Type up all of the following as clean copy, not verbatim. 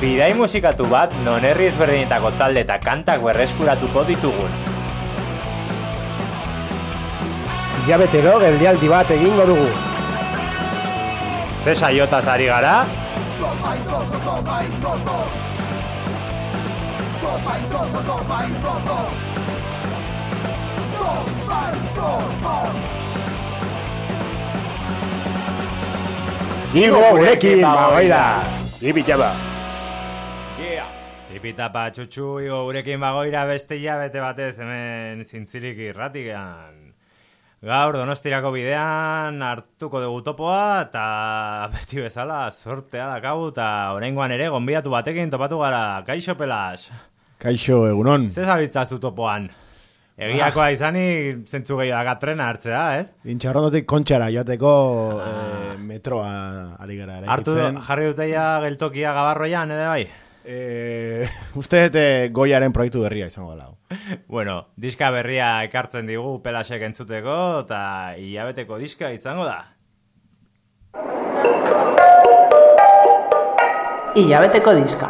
Bidai musikatu bat non herri ezberdinetako talde eta kantak berreskuratuko ditugun. Hilabetero geldialdi bat egingo dugu. Ze saiotaz ari gara? Igo gurekin bagoira. Ibitaba. Tipitapa txutxu, igo gurekin bagoira beste hilabete batez hemen zintzilik irratikan. Gaur Donostirako bidean hartuko dugu topoa eta beti bezala sortea dakagu eta oraingoan ere gonbidatu batekin topatu gara. Kaixo Pelas. Kaixo egunon. Ze zabiltzazu topoan? Egiakoa izanik zentzu gehiago trena hartzea, ez? Intxarrondotik kontxara joateko metroa ari gara eraikitzen. Jarri duteia geltokia Gabarroian, edo bai? Uste goiaren proiektu berria izango dela. Bueno, diska berria ekartzen digu Pelasek entzuteko eta hilabeteko diska izango da. Hilabeteko diska.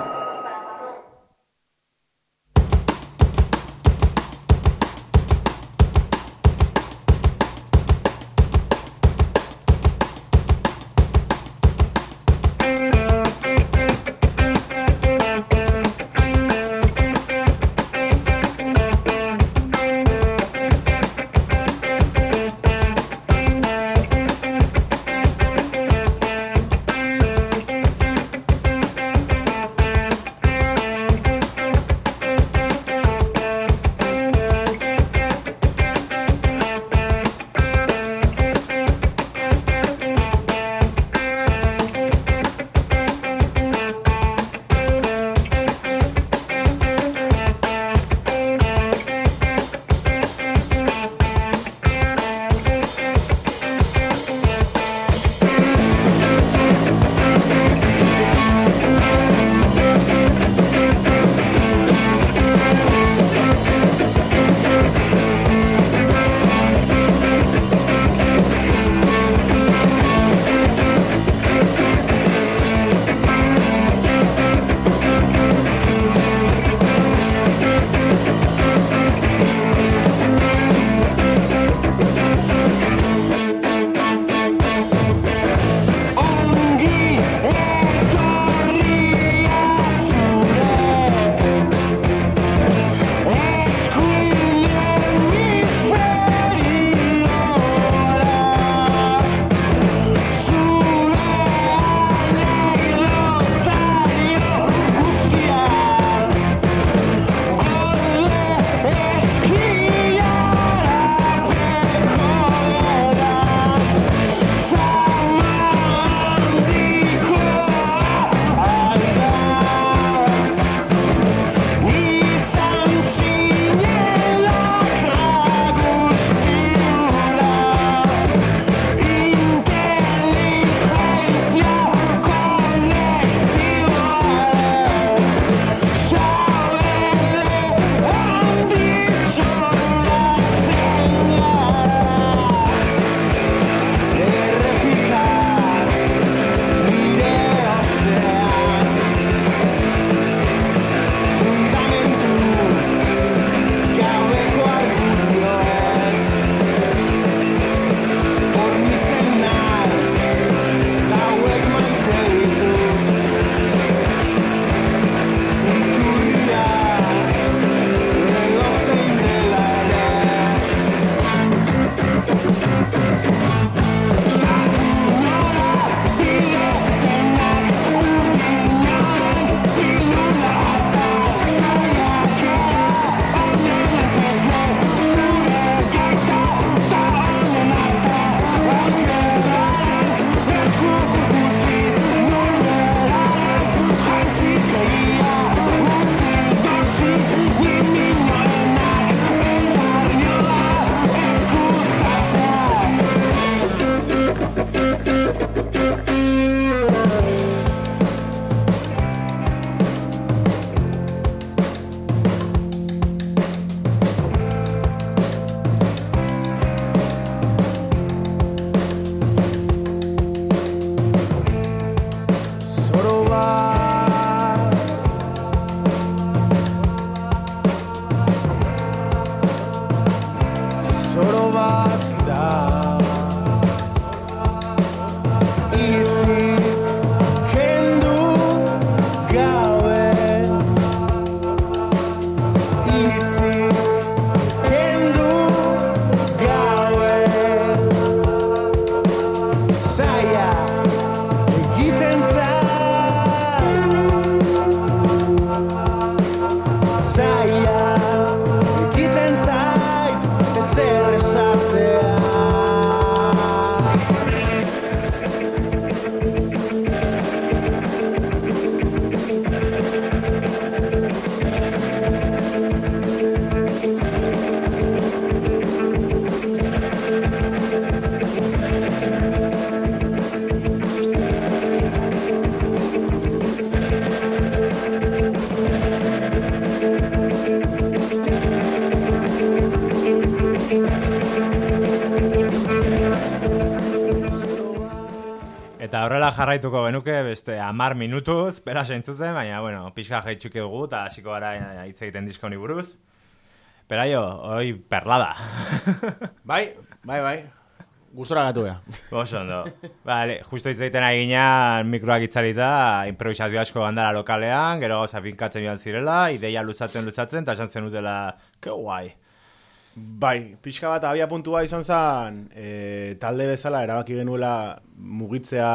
Eta horrela jarraituko genuke, beste 10 minutuz, bera sentzuzen, baina, bueno, pixka jaitxuki dugu, eta hasiko gara hitz egiten diskoni buruz. Peraio, hoi perlada. Bai. Gustora gatu ea. Oso ondo. Vale, justo hitz egiten ari ginean mikroak itzalita, improvisazio asko bandara lokalean, gero gauza finkatzen joan zirela, ideia luzatzen, eta esan zen utela, ke guai. Bai, pixka bat abia puntua izan zen, talde bezala erabaki genuela mugitzea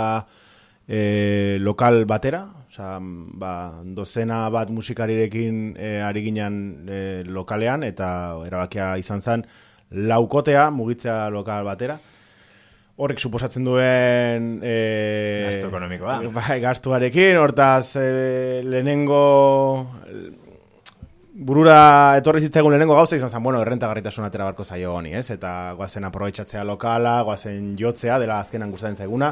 lokal batera, osea, dozena bat musikarirekin ari ginen lokalean, eta erabakia izan zen laukotea mugitzea lokal batera. Horrek suposatzen duen gastu ekonomikoa. Bai, gastuarekin, hortaz lehenengo burura etorri zitzaigun lehenengo gauza izan zen, bueno, errentagarritasun atera barko zaio honi, ez? Eta goazen aprobetxatzea lokala, goazen jotzea, dela azkenan gustatzen zaiguna.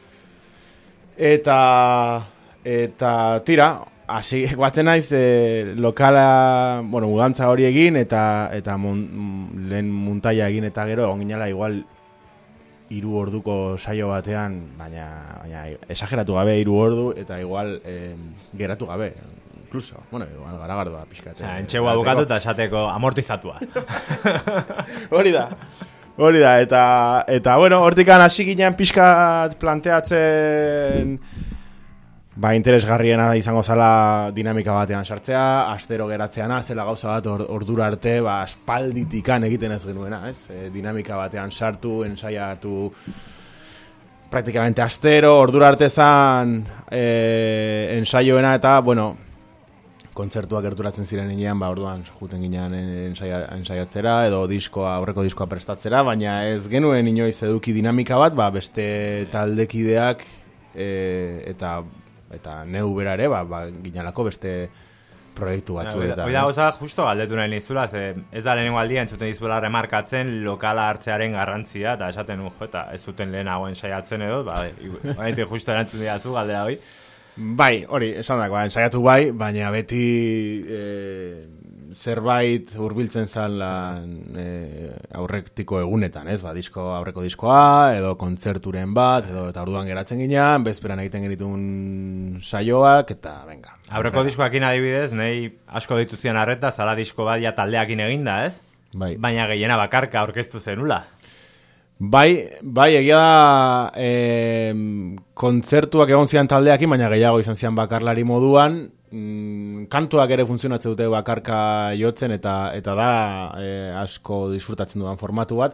Eta tira, hasi goazen naiz lokala, bueno, mudantza hori egin, eta lehen muntaia egin eta gero, egon ginela igual 3 orduko saio batean, baina esageratu gabe 3 ordu, eta igual geratu gabe. Incluso, bueno, igual garagardua pixka. Entxegua bukatu eta esateko amortizatua. Hori da, eta bueno, hortikan hasi ginen pixka planteatzen interesgarriena izango zala dinamika batean sartzea, astero geratzeana, zela gauza bat ordura arte, espalditikan egiten ez genuena, ez? Dinamika batean sartu, ensaiatu praktikamente astero, ordura arte zan ensaioena eta, bueno, kontzertuak gerturatzen ziren inean, orduan juten ginean ensaiatzera, edo aurreko diskoa prestatzera, baina ez genuen inoiz eduki dinamika bat, beste taldekideak eta neu bera ere, ginalako beste proiektu batzu. Hoi da goza, justo galdetu nahi nizula, ez da lehenengo aldia entzuten dizuela remarkatzen lokala hartzearen garrantzia, eta esaten eta ez zuten lehenago ensaiatzen edo, justo erantzun diazu galdera hoi. Bai, hori, esan dako, ensaiatu bai, baina beti zerbait hurbiltzen zan aurretiko egunetan, ez? Aurreko diskoa, edo kontzerturen bat, eta orduan geratzen ginean, bezperan egiten genitun saioak, eta venga. Aurreko diskoakin adibidez, nahi asko dituzian arreta, zala disko bat ja taldeakin eginda, ez? Bai. Baina gehiena bakarka aurkeztu zenula. Bai, egia da kontzertuak egon zian taldeakin, baina gehiago izan zian bakarlari moduan, kantuak ere funtzionatzen dute bakarka jotzen, eta da asko disfrutatzen dudan formatu bat,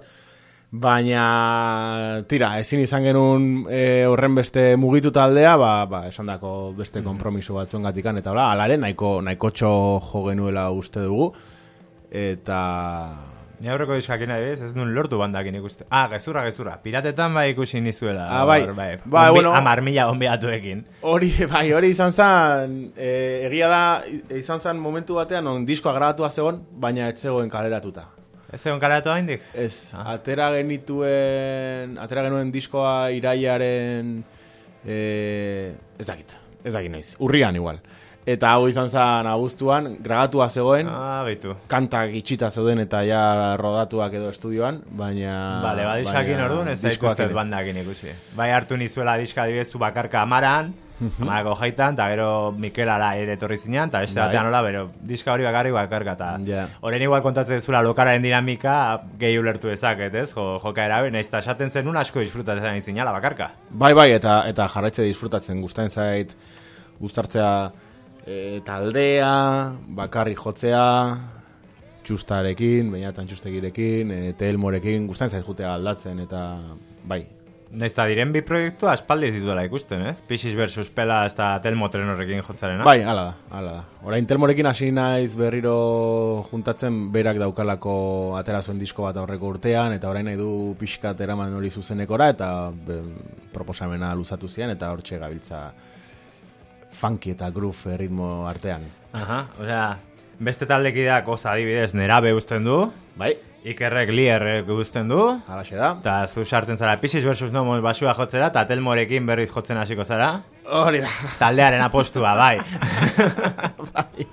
baina tira, ezin izan genuen horren beste mugitu taldea, esan dako beste konpromiso batzuen gatikan, eta alaren nahiko txo jo genuela uste dugu, eta... Ni aurreko diskakina ez nuen lortu bandakin ikuste. Gezurra, piratetan ikusi nizuela. Bai, bueno. 10.000 onbeatuekin. Hori izan zen, egia da, izan zen momentu batean, on diskoa grabatua zegoen, baina ez zegoen kaleratuta. Ez zegoen kaleratu haindik? Ez, atera genuen diskoa iraiaren, ez dakit noiz, urrian igual. Eta hau izan zen abuztuan, gragatua zegoen, kantak itxita zeuden eta ja rodatuak edo estudioan, baina... Bale, diskakin orduan ez zaituztet bandakin ikusi. Bai hartu nizuela diska dibezu bakarka amarako jaitan, eta gero Mikel Ara ere etorri zinean, eta beste batean hola, bero diska hori bakarka, eta horren igual kontatzen zula lokalaren dinamika gehi ulertu dezaket, ez? Joka erabe, nahiz eta esaten zenun asko disfrutatzen izinala bakarka. Bai, eta jarraitze disfrutatzen guztain zait, gustartzea taldea, bakarri jotzea, txustarekin, bainatan txustegirekin, telmorekin, gustatzen zait jutea aldatzen, eta bai. Naiz eta diren bi proiektu aspaldi dituela ikusten, ez? Pixiz versus Pela eta Telmo trenorrekin jotzarena. Bai, hala da. Orain Telmorekin hasi naiz berriro juntatzen berak daukalako atera zuen disko bat aurreko urtean, eta orain nahi du pixkat eraman hori zuzenekora, eta proposamena luzatu zian, eta hortxe gabiltza funky eta groove ritmo artean. Beste taldekideak oza adibidez Nerabe uzten du. Bai. Ikerrek Lierrek uzten du. Halaxe da. Eta zu sartzen zara Pixiz versus Nomos basua jotzera, eta Telmorekin berriz jotzen hasiko zara. Hori da. Taldearen apostua, bai. Bai.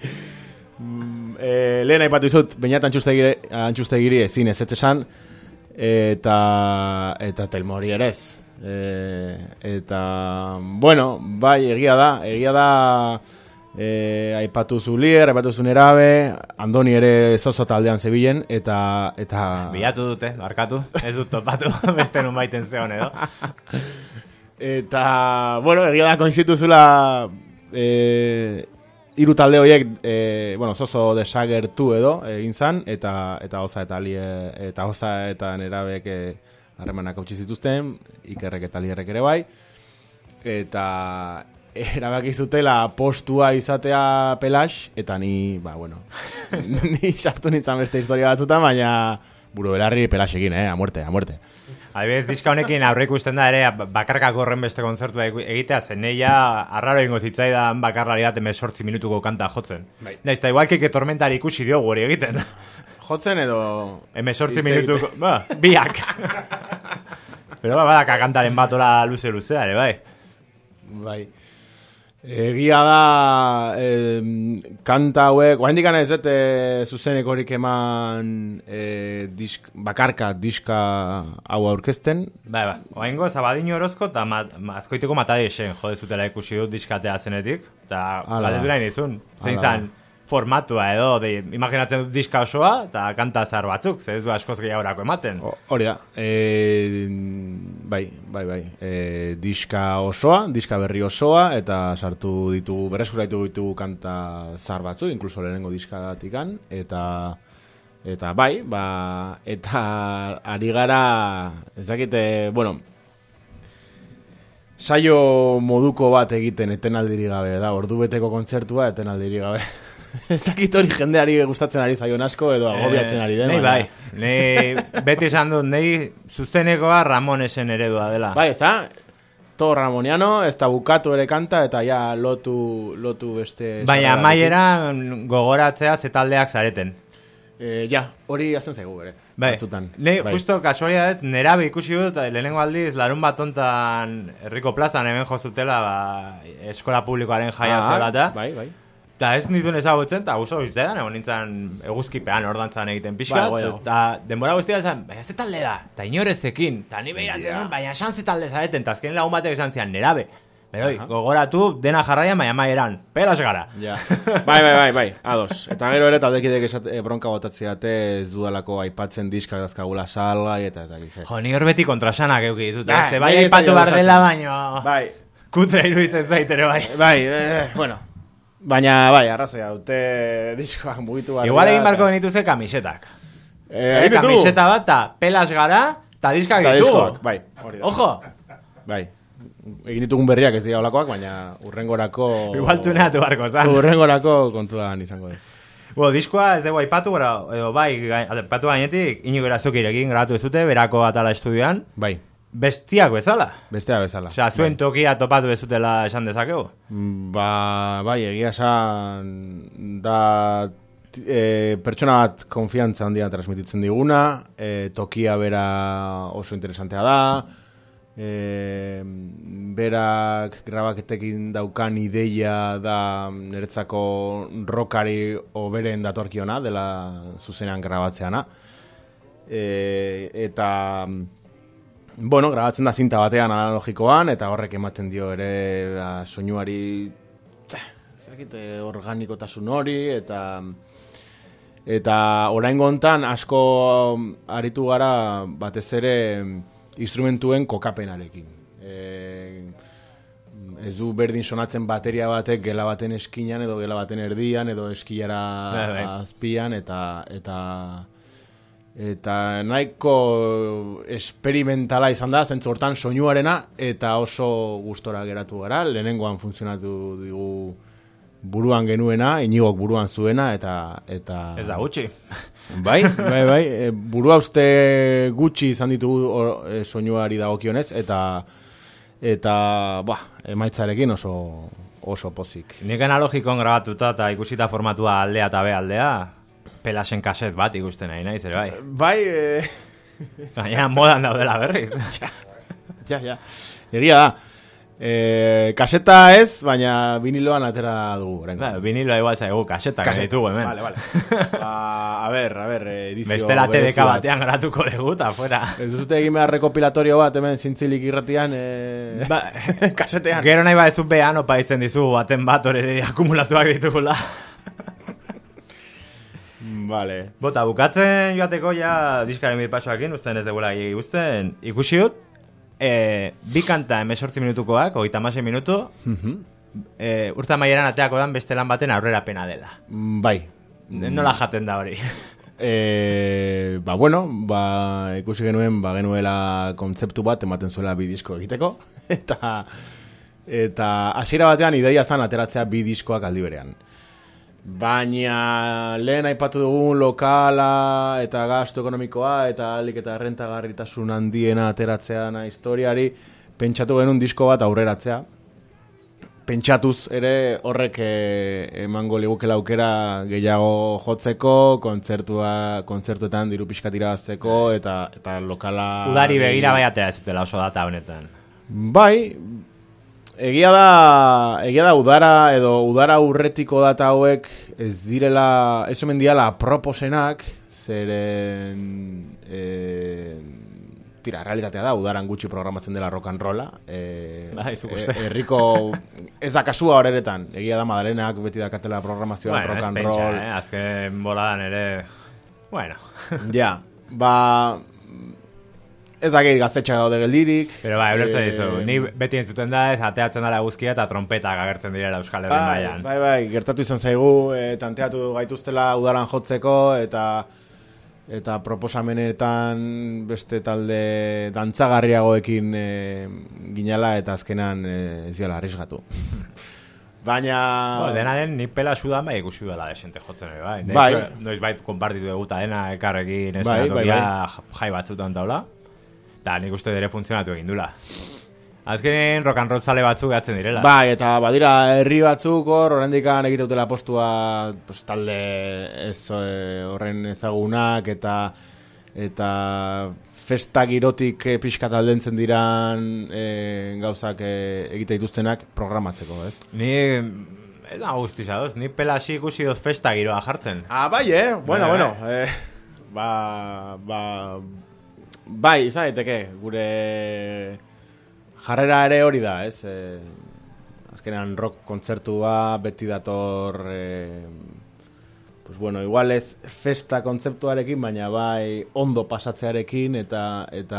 Lehen aipatu izut, bainatan antxustegiri ezin ez esan, eta Telmori ere ez. Eta, bueno, bai, egia da, aipatu zu Lier, aipatu zu Nerabe, Andoni ere Zozo taldean zebilen, eta... Bilatu dute, barkatu, ez dut topatu, beste nun baiten zeon edo. Eta, bueno, egia da koinzituzula hiru talde horiek, Zozo desagertu edo egin zan, eta Oza eta Lier, eta Oza eta Nerabek harremanak hautsi zituzten, Ikerrek eta Lierrek ere bai, eta erabaki zutela postua izatea Pelax, eta ni, ni sartu nintzen beste historia batzutan, baina buru belarri Pelaxekin, a muerte. Adibidez, diska honekin aurre ikusten da ere bakarkako horren beste kontzertua egitea, zen neia arraro ingo zitzaidan bakarlari bat 18 minutuko kanta jotzen. Bai. Naiz, eta igual que Tormentari ikusi diogu hori egiten. Jotzen edo... 18 minutuko, biak. Pero badaka kantaren bat ola luze-luzea ere, bai. Bai. Egia da kanta hauek, oraindik ez dut zuzenekorik eman bakarka diska hau aurkezten. Bai, oraingo Zabadino Orozko eta Azkoiteko Matadesen jode zutela ikusi dut diskatea zenetik, eta galdetu nahi nizun, zein zan formatua edo, imaginatzen dut diska osoa, eta kanta zahar batzuk, ez du askoz gehiagorako ematen. Hori da, bai, diska osoa, diska berri osoa, eta sartu ditugu, berreskuratu ditugu kanta zahar batzuk, inkluso lehenengo diskatikan, eta bai, eta ari gara, ez dakite, saio moduko bat egiten etenaldiri gabe, da, ordubeteko kontzertua etenaldiri gabe. Ez dakit hori jendeari gustatzen ari zaion asko edo agobiatzen ari den. Nei beti esan dut, nei zuzenekoa Ramonesen eredua dela. Bai, ez da, to ramoniano, ez da bukatu ere kanta, eta ja lotu beste... Baina maiera gogoratzea zetaldeak zareten. Hori azten zaigu ere. Bai, justo kasualidadez, Nerabe ikusi dut, lehenengo aldiz, larun bat ontan Herriko plazan hemen jozutela, eskola publikoaren jaia zela, Bai. Eta ez nituen ezagutzen, eta gusto bizitzen, egon nintzen eguzkipean ordantzan egiten pixka, eta denbora guztia esan, baina ze talde da, eta inorezekin, eta ni behiratzen, baina esan ze talde zareten, eta azken lagun batek esan zian, Nerabe. Beroi, gogoratu, dena jarraian, baina maieran, Pelas gara. Bai, ados. Eta gero ere taldekidek bronka botatziate ez dudalako aipatzen diskak dazkagula salgai, eta gizet. Jo, ni hor beti kontrasanak euki ditut, ze bai aipatu bar dela, baina... Bai. Kutra iruditzen zaitere, bai. Bai, baina, bai, arrazoia dute diskoak mugitu barria. Igual egin barko benituze kamisetak. Egin ditu? Kamiseta bat, eta Pelas gara, eta diskak ditugu. Bai, hori da. Ojo! Bai, egin ditugun berriak ez dira olakoak, baina urrengorako... Igual tuneatu barko, zan. Urrengorako kontuan izango da. Diskoa ez dugu aipatu, edo bai, aipatu gainetik, Inigo Irazokirekin grabatu ez dute, berako atala estudioan. Bai. Bestiak bezala. Osea, zuen tokia topatu bezutela esan dezakegu? Bai, egia esan da pertsona bat konfiantza handia transmititzen diguna, tokia bera oso interesantea da, berak grabaketekin daukan ideia da niretzako rockari oberen datorkiona, dela zuzenean grabatzeana. Eta... grabatzen da zinta batean analogikoan, eta horrek ematen dio ere soinuari organikotasun hori, eta oraingo hontan asko aritu gara batez ere instrumentuen kokapenarekin. Ez du berdin sonatzen bateria batek gela baten eskinan, edo gela baten erdian, edo eskilara azpian, eta nahiko esperimentala izan da, zentzu hortan soinuarena, eta oso gustora geratu gara, lehenengoan funtzionatu digu buruan genuena, Inigok buruan zuena, eta... Ez da gutxi. Bai, burua uste gutxi izan ditugu soinuari dagokionez, eta emaitzarekin oso pozik. Nik analogikon grabatuta eta ikusita formatua aldea eta aldea, Pelasen kaset bat ikusten nahi naiz, ere bai. Bai, baina modan daudela berriz. Ja. Egia da. Kaseta ez, baina viniloan atera dugu. Viniloa igual zaigu, kasetak ditugu hemen. Vale. A ver, edizio... Bestela TDK batean garatuko dugu, eta fuera. Ez duzute egin behar rekopilatorio bat, hemen zintzilik irratian, kasetean. Gero nahi ez behan opaitzen dizugu, baten bat hori akumulatuak ditugula. Vale. Bota, bukatzen joateko ja diskaren pasoakin, usten ez degula guzten, ikusi dut, bi kanta 18 minutukoak, 36 minutu, urta maieran ateako dan beste lan baten aurrera pena dela. Bai. Nola jaten da hori? Ikusi genuen, genuela kontzeptu bat, ematen zuela bi disko egiteko, eta hasiera batean ideia zan ateratzea bi diskoak aldi berean. Baina lehen aipatu dugun lokala eta gastu ekonomikoa eta alik eta rentagarritasun handiena ateratzeana historiari, pentsatu genuen disko bat aurreratzea. Pentsatuz ere horrek emango ligukela aukera gehiago jotzeko, kontzertuetan diru pixkat irabazteko eta lokala... Udari begira bai atera ez dutela oso data honetan. Bai... Egia da udara urretiko data hauek ez direla, ez omen diala proposenak, zeren realitatea da, udaran gutxi programatzen dela rock and rolla. Herriko ez da kasua horeretan, egia da Madalenak beti dakatela programazioan rock and roll. Azken boladan ere, bueno. Ja, ez dakit gaztetxa gaude geldirik. Pero ulertzen dizu, ni beti entzuten da ez, ateatzen dara guzkia eta trompetak agertzen direla Euskal Herri mailan. Bai, gertatu izan zaigu, tanteatu gaituztela udaran jotzeko, eta proposamenetan beste talde dantzagarriagoekin ginala, eta azkenan ez diala arrisgatu. Baina... dena den, ni pela sudan bai ikusi dela desente jotzen ere, bai. De hecho, noiz bai konpartitu eguta dena elkarrekin jai batzutan taula. Eta nik uste dere funtzionatu egin dula. Azkenin rock and roll zale batzuk gehatzen direla. Bai, eta badira herri batzuk horrendikan egiteutela postua talde horren ezagunak eta festa girotik pixkat aldentzen diran gauzak egite dituztenak programatzeko, ez? Ni ez da guztizadoz, ni pelasi ikusi dut festa giroa jartzen. Bai, bueno. Bai, izan daiteke, gure jarrera ere hori da, ez? Azkenean rock kontzertua beti dator, igual ez festa kontzeptuarekin, baina bai ondo pasatzearekin eta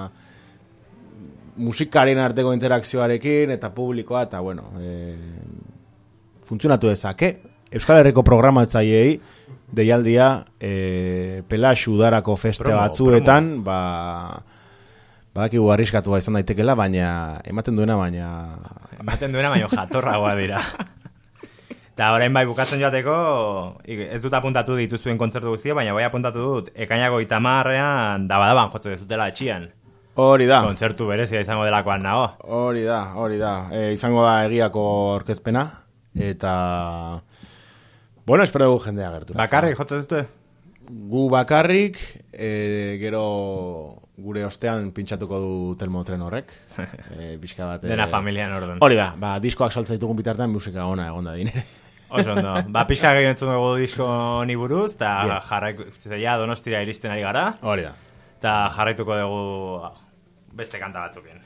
musikaren arteko interakzioarekin eta publikoa, eta funtzionatu dezake. Euskal Herriko programatzaileei deialdia Pelax udarako feste batzuetan badakigu arriskatua izan daitekela, baina ematen duena baina jatorragoa dira. Eta orain bai bukatzen joateko, ez dut apuntatu dituzuen kontzertu guztia, baina bai apuntatu dut ekainako 30ean dabadaban jotzen dezutela etxian. Hori da. Kontzertu berezia izango delakoan nago. Hori da. Izango da egiako orkezpena, eta... Bueno, espero dugu jendea gertu. Bakarrik jotzen dute? Gu bakarrik, gero gure ostean pintxatuko du Telmotren horrek. Dena familian orden. Hori da, diskoak saltza ditugun bitartean musika ona egon da dinere. Oso ondo. Pixka gehien entzun dugu disko honi buruz, eta jarraituko Donostira iristen ari gara. Hori da. Eta jarraituko dugu beste kanta batzukin.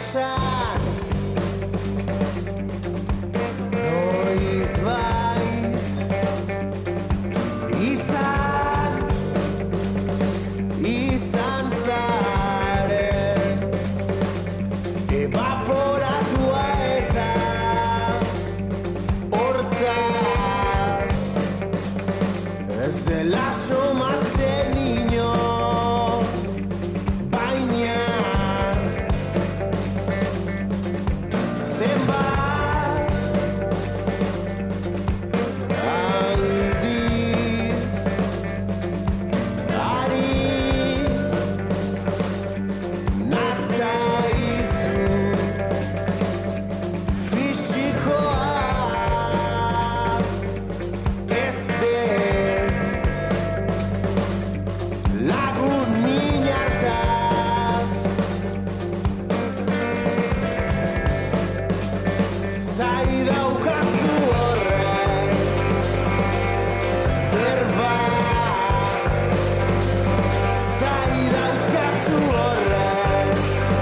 esan noiz bait izan zaren evaporatua eta hortaz ez dela somatzen inor baina zenbat aldiz ari natzaizu fisikoa ez den lagun minartaz zai daukazu horrek berba zai dauzkazu horrek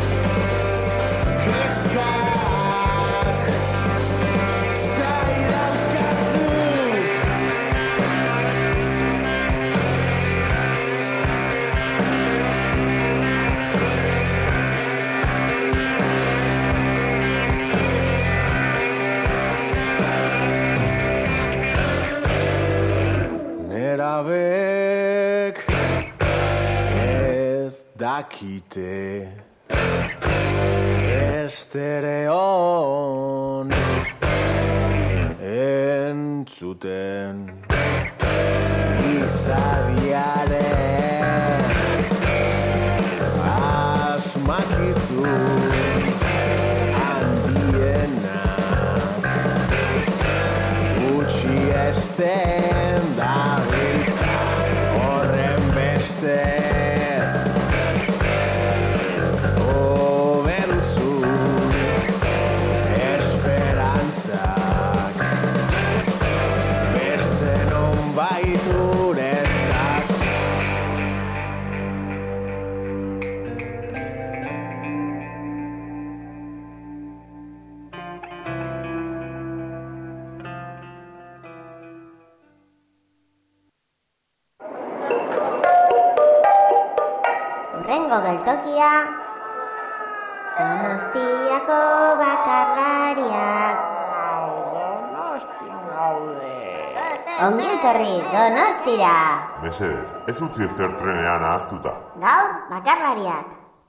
kezkak zai dauzkazu nerabek ez dakite estereon entzuten izadiaren asmakizun handiena utzi esten dabiltza horren bestez hobe duzu esperantzak beste nonbait ureztak Hurrengo geltokia Donostiako bakarlariak. Ongi etorri Donostira. Mesedez, ez utzi ezer trenean ahaztuta. Gaur bakarlariak.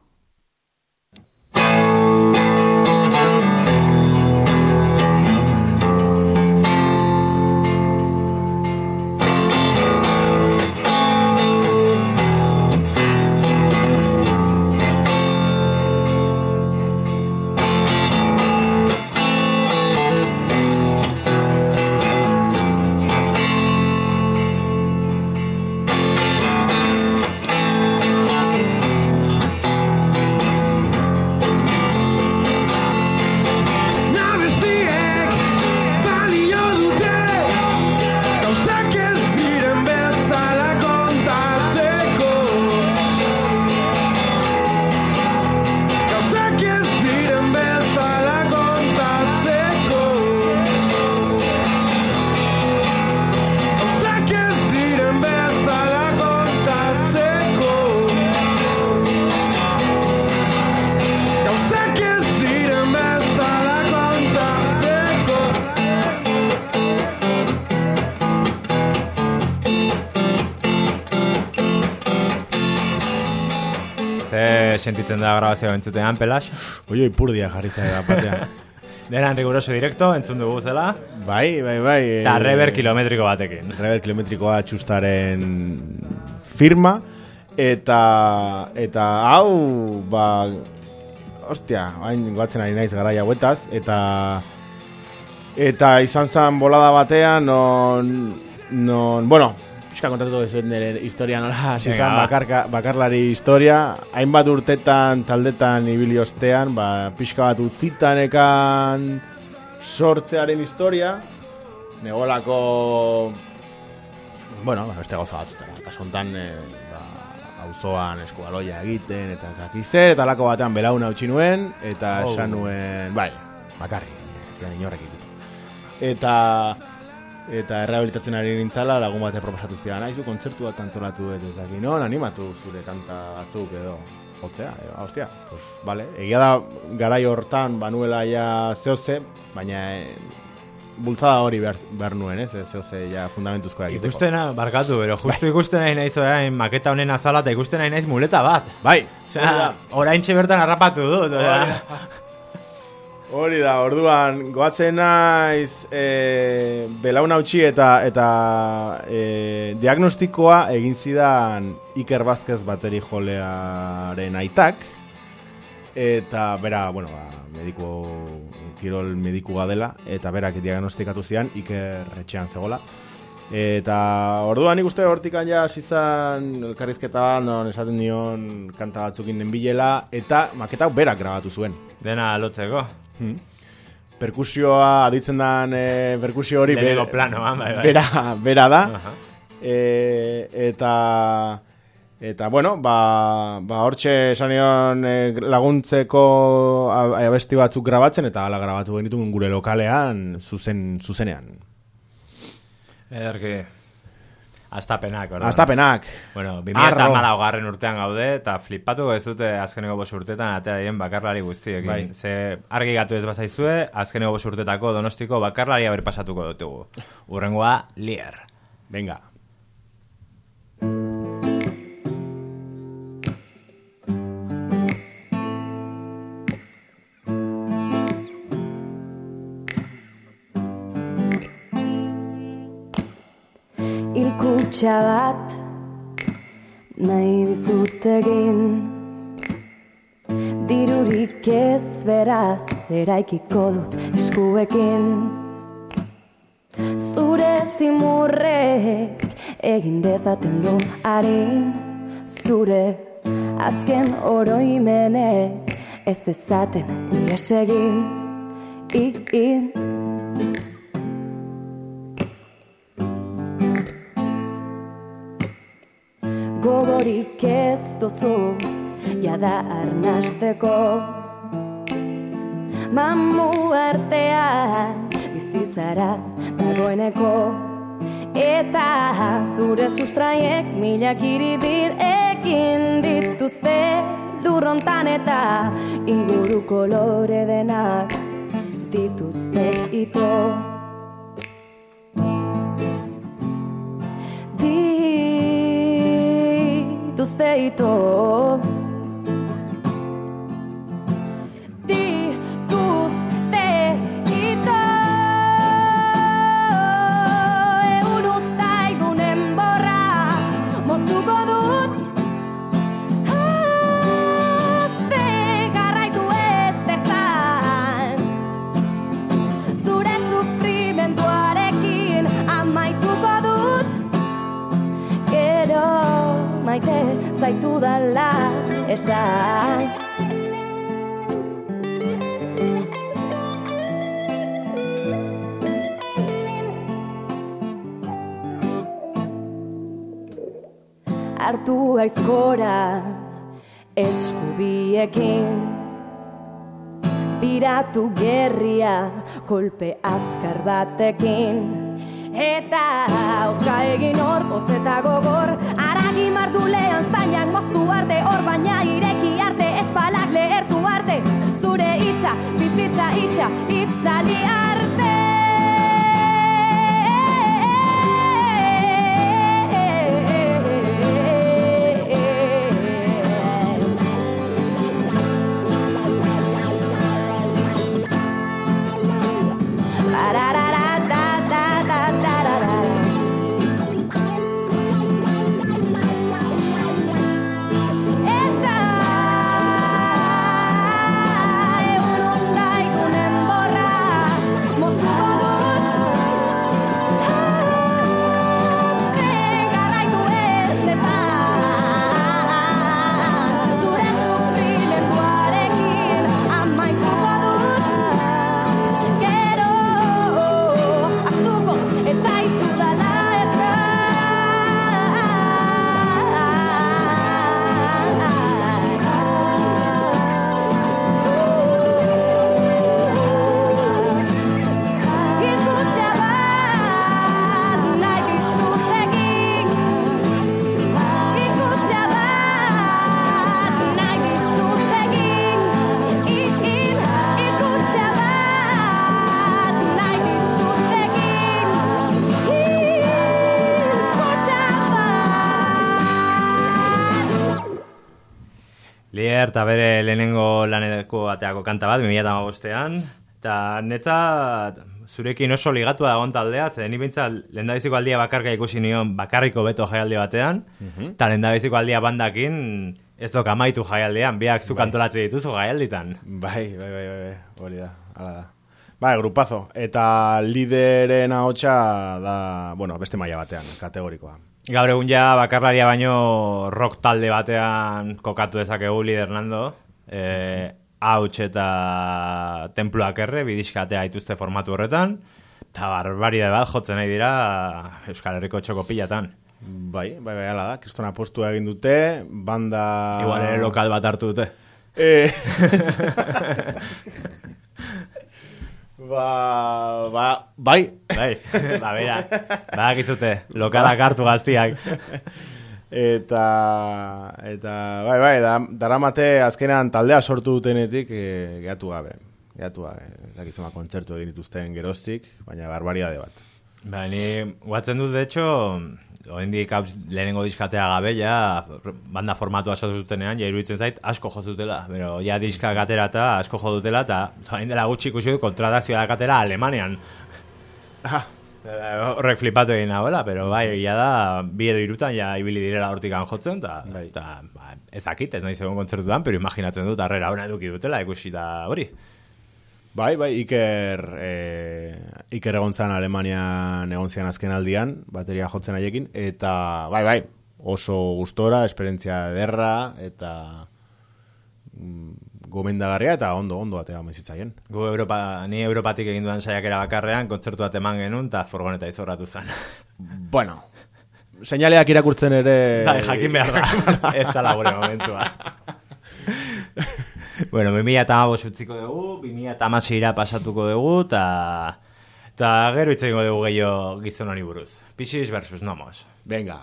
Sentitzen da grabazioa entzutean, Pelax? Oio ipurdia jarri zaila batean. Denan riguroso directo, entzun dugu zela. Bai. Eta rever kilometriko batekin. Rever kilometrikoa txustaren firma. Eta hau, hostia, hain goatzen ari naiz garaia hauetaz. Eta izan zen bolada batean, bueno, pixka kontatuko zuen nire historia nola, zizan bakarlari historia, hainbat urtetan, taldetan ibili ostean, pixka bat utzitan ekan sortzearen historia, negolako, bueno, beste gauza batzutan, kasu honetan, auzoan eskubaloia egiten, eta ezaki zer, eta alako batean belauna utzi nuen, eta esan nuen, bai, bakarri, zidan inorrek ikutu. Eta errehabilitatzen ari nintzala, lagun bate proposatu zidan, aizu, kontzertu bat antolatu ez ezaki, non, animatu zure kanta batzuk edo, jotzea, hostia, pues, vale, egia da, garai hortan, banuela ja zehose, baina bultzada hori behar nuen, ez, zehose ja fundamentuzkoa egiteko. Ikustena, barkatu, pero justo ikusten nahi naiz orain maketa honen azala, eta ikusten nahi naiz muleta bat. Bai, osea, oraintxe bertan harrapatu dut, Hori da, orduan, goatzen naiz belauna utzi eta diagnostikoa egin zidan Iker Vázquez bateri jolearen aitak, eta bera, bueno, kirol medikua dela, eta berak diagnostikatu zidan Iker etxean zegola. Eta orduan nik uste hortikan ja zizan elkarrizketa bat, non esaten dion kanta batzukin nenbilela, eta maketa berak grabatu zuen. Dena lotzeko. Perkusioa aditzen dan perkusio hori bera da. Eta bueno, hortxe esan nion laguntzeko abesti batzuk grabatzen, eta ala grabatu genituen gure lokalean zuzenean. Ederki, astapenak, orduan. Astapenak. Bueno, 2014 urtean gaude, eta flipatu ez dute azkeneko 5 urtetan atea dien bakarlari guztiekin. Bai. Ze argi gatu ez bazaizue, azkeneko 5 urtetako Donostiko bakarlaria berpasatuko dutugu. Urrengoa, Lier. Venga. Ilkutxa bat nahi dizut egin, dirurik ez beraz eraikiko dut eskuekin. Zure zimurrek egin dezaten lo harin, zure azken oroimenek ez dezaten ies egin. Gogorik ez duzu jada arnasteko, mamu artean bizizara dagoeneko, eta zure sustraiek milak iribil ekin dituzte lurrontan, eta inguru kolore denak dituzte ito. Dituzte ito. Egun uztaidunen borra moztuko dut, azte garraitu ez dezan, zure sufrimenduarekin amaituko dut, gero maite zaitu dala esan. Hartu aizkora eskubiekin, biratu gerria kolpe azkar batekin, eta auska egin hor, hotz eta gogor, aragi mardulean zainak moztu arte, hor baina ireki arte, ez balak lehertu arte, zure hitza, bizitza itxa, itzali arte. Lider eta bere lehenengo laneko bateako kanta bat, 2015an, eta netzat zurekin oso ligatua dagoen taldea, ze ni bintzat lehendabiziko aldia bakarka ikusi nion bakarriko beto jaialdi batean, eta lehendabiziko aldia bandakin ez dok amaitu jaialdean, biak zu kantolatze dituzu jaialditan. Bai, hori da, hala da. Bai, grupazo, eta lideren ahotsa da, bueno, beste maila batean, kategorikoa. Gaur egun ja bakarlaria baino rock talde batean kokatu dezakegu Lider Nando, hauts eta tenpluak erre, bidiskatea dituzte formatu horretan, eta barbaridade bat jotzen nahi dira Euskal Herriko txokopilatan. Bai, hala da, kristona postua egin dute, banda... Igual ere lokal bat hartu dute. Bai. Bera, badakizute, lokalak hartu gaztiak. Eta bai, daramate azkenean taldea sortu dutenetik gehatu gabe. Zakizema kontzertu egin dituzten geroztik, baina barbaridade bat. Ba, ni guatzen dut, de hecho, oendik lehenengo diskatea gabe, ja, banda formatua sortu dutenean, ja iruditzen zait, asko jo dutela. Pero ja diska gatera eta asko jo dutela, eta hain dela gutxi ikusi dut kontratazioa gatera Alemanian. Horrek flipatu egin nagoela, pero bai, ja da, 2 edo 3 ja ibili direla hortikan jotzen, eta ez dakit, ez nahi zegoen kontzertuan, pero imaginatzen dut, arrera hona eduki dutela, ikusi da hori. Bai, Iker egon zan Alemanian egon zian azken aldian, bateria jotzen haiekin, eta bai, oso gustora, esperientzia ederra, eta gomendagarria, eta ondo atea mezitzaien. Ni Europatik egin duan saiakera bakarrean, kontzertu bat eman genuen, eta furgoneta izorratu zen. Bueno, seinaleak irakurtzen ere... Bai, jakin behar da, ez da labore momentua. Bueno, 2015 utziko dugu, 2016 pasatuko dugu, eta gero itzengo dugu gehiago gizon honi buruz. Pixies versus Nomos. Venga.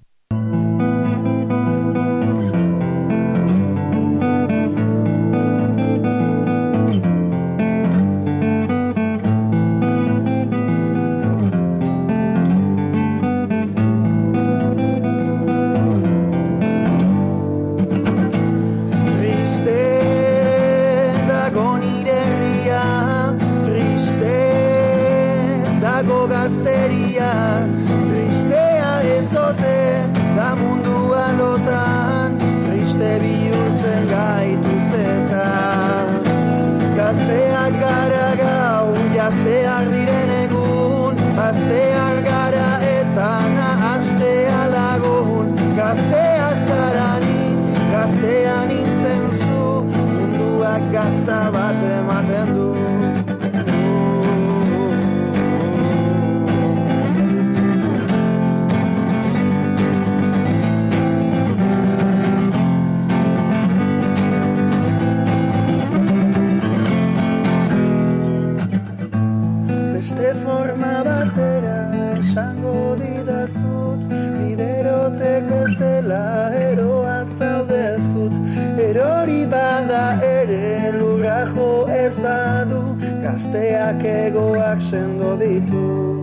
Gazteak egoak sendo ditu.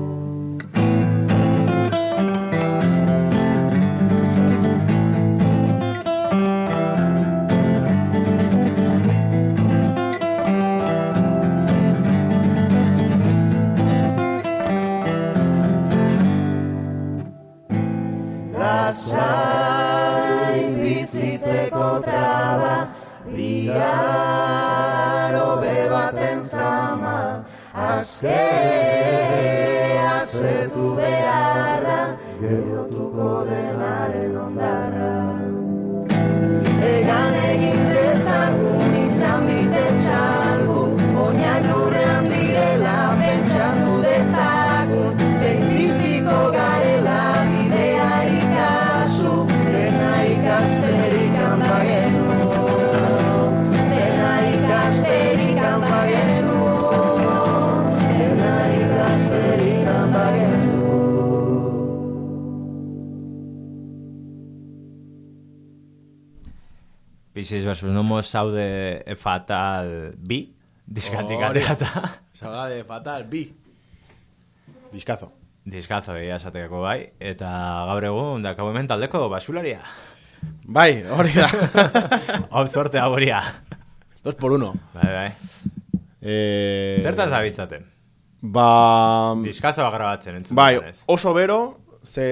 Lasai bizitzeko traba, biharo bebaten zama, azetu beharra, gerotuko denaren ondara. Egan egin dezagun izan bite salgu, oinak lurrean direla pentsatu dezagun, behin biziko garela bideari kasu, dena ikasterik anbagenu, dena ikasterik anbagenu. Pixies versus Nomos zaude Fatal B, diskatik ateata. Zaude Fatal B. Diskazo, esateko bai. Eta gaur egun, dakau hemen taldeko basularia. Bai, hori da. Hop, sorte aguria. 2x1. Bai. Zertan zabiltzaten? Ba... Diskazoa grabatzen entzuten. Bai, denez. oso bero, ze...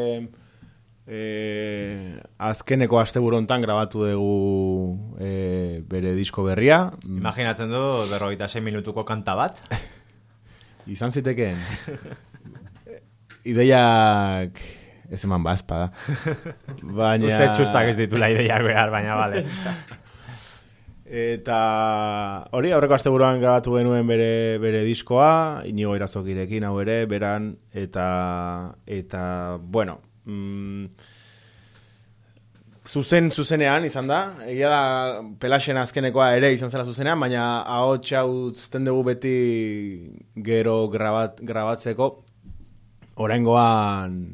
azkeneko asteburu hontan grabatu dugu bere disko berria. Imaginatzen du 46 minutuko kanta bat. Izan zitekeen. Ideiak ez eman bazpa da. Baina... Uste txustak ez ditula ideiak behar, baina bale. Eta hori aurreko asteburuan grabatu genuen bere diskoa, Inigo Irazokirekin hau ere, beran, eta bueno, zuzenean izan da, egia da Pelaxen azkenekoa ere izan zela zuzenean, baina ahots hau zuzten dugu beti gero grabatzeko, oraingoan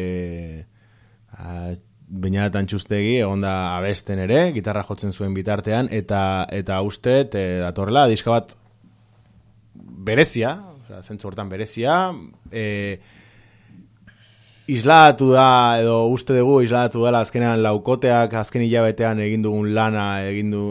Beñatan Txustegi egon da abesten ere, gitarra jotzen zuen bitartean, eta uste datorrela diska bat berezia, zentzu hortan berezia, islatu da, edo uste dugu islatu dela azkenean laukoteak, azken hilabetean egin dugun lana, egin du,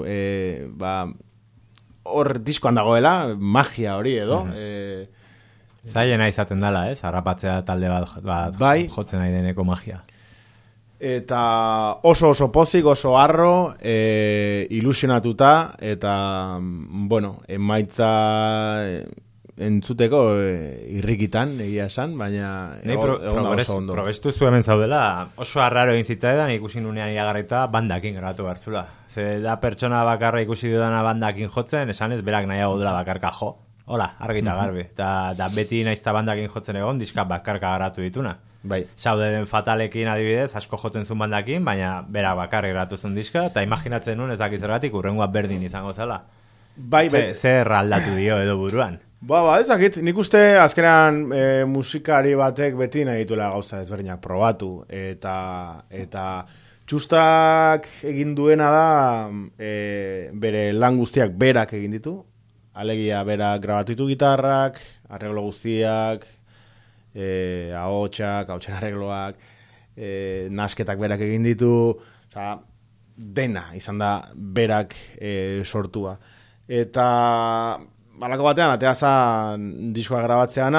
hor diskoan dagoela, magia hori edo. Zailena izaten dela, ez? Harrapatzea talde bat bai. Jotzen nahi deneko magia. Eta oso pozik, oso harro, ilusionatuta, eta, bueno, emaitza entzuteko irrikitan, egia esan, baina egon da oso ondo. Probestu zu hemen zaudela, oso arraro egin zitzaidan ikusi nunean iagarrita bandakin grabatu behartzula. Ze da pertsona bakarra ikusi dudana bandakin jotzen, esan ez berak nahiago dela bakarka jo. Hola, argita garbi. Da beti naizta bandakin jotzen egon, diska bakarka garatu dituna. Bai. Saude den Fatalekin adibidez, asko jotzen zuen bandakin, baina berak bakarrik grabatu zuen diska, eta imaginatzen nuen ez dakiz zergatik urrengoa berdin izango zela. Bai. Zer aldatu dio edo buruan. Ba, ez dakit, nik uste azkenean musikari batek beti nahi dituela gauza ezberdinak probatu, eta txustak egin duena da bere lan guztiak berak egin ditu, alegia berak grabatu ditu gitarrak, arreglo guztiak, ahotsak, ahotsen arregloak, nasketak berak egin ditu, oza, dena izan da berak sortua. Eta balako batean, ateazan diskoa grabatzeana,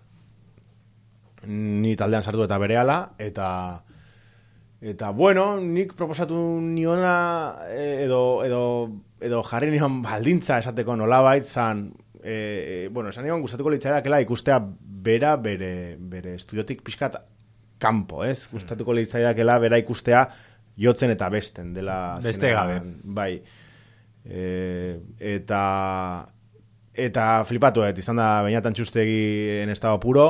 ni taldean sartu eta berehala, eta bueno, nik proposatu niona edo jarri nion baldintza esateko nolabait zan, bueno, esan nion gustatuko litzaidakela ikustea bere estudiotik pixkat kanpo, ez? Gustatuko litzaidakela bera ikustea jotzen eta besten dela beste gabe. Bai. Eta flipatu izan da Beñatan Txustegi en estado puro,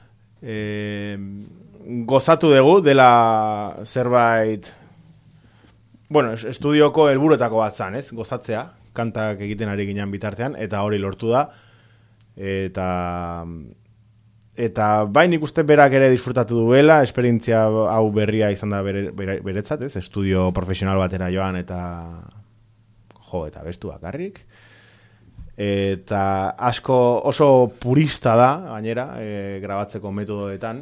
gozatu dugu dela zerbait, bueno, estudioko helburuetako bat zan, ez? Gozatzea, kantak egiten ari ginen bitartean, eta hori lortu da, eta bai nik uste berak ere disfrutatu duela, esperientzia hau berria izan da beretzat, ez? Estudio profesional batera joan, eta bestu bakarrik. Eta asko oso purista da, gainera, grabatzeko metodoetan,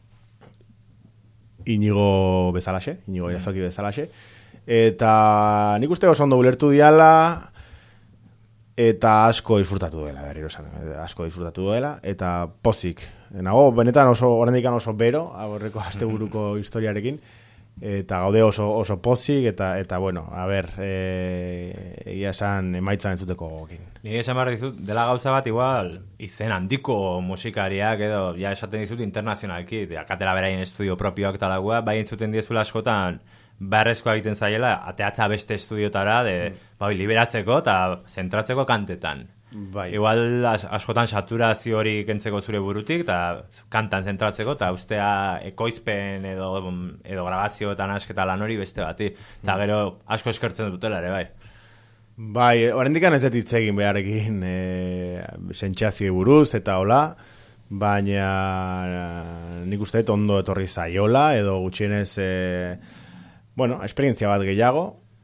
Inigo Irazoki bezalaxe. Eta nik uste oso ondo ulertu diala, eta asko disfrutatu duela, asko disfrutatu duela, eta pozik. Nago, benetan oraindik oso bero, aurreko asteburuko historiarekin, eta gaude oso pozik, eta bueno, a ber, egia esan emaitza entzuteko gogokin. Ni esan behar dizut, dela gauza bat igual izen handiko musikariak edo ja esaten dizut internazionalki, akatela beraien estudio propioak talagua, bai entzuten diezuela askotan beharrezkoa egiten zaiela, ateatza beste estudiotara liberatzeko eta zentratzeko kantetan. Bai. Igual askotan saturazio hori kentzeko zure burutik eta kantan zentratzeko eta ustea ekoizpen edo grabazioetan asketa lan hori beste bati. Eta gero asko eskertzen dutela ere, bai. Bai, oraindik ez dut hitz egin beharrekin sentsazioei buruz eta hola, baina nik uste dut ondo etorri zaiola edo gutxienez bueno, esperientzia bat gehiago,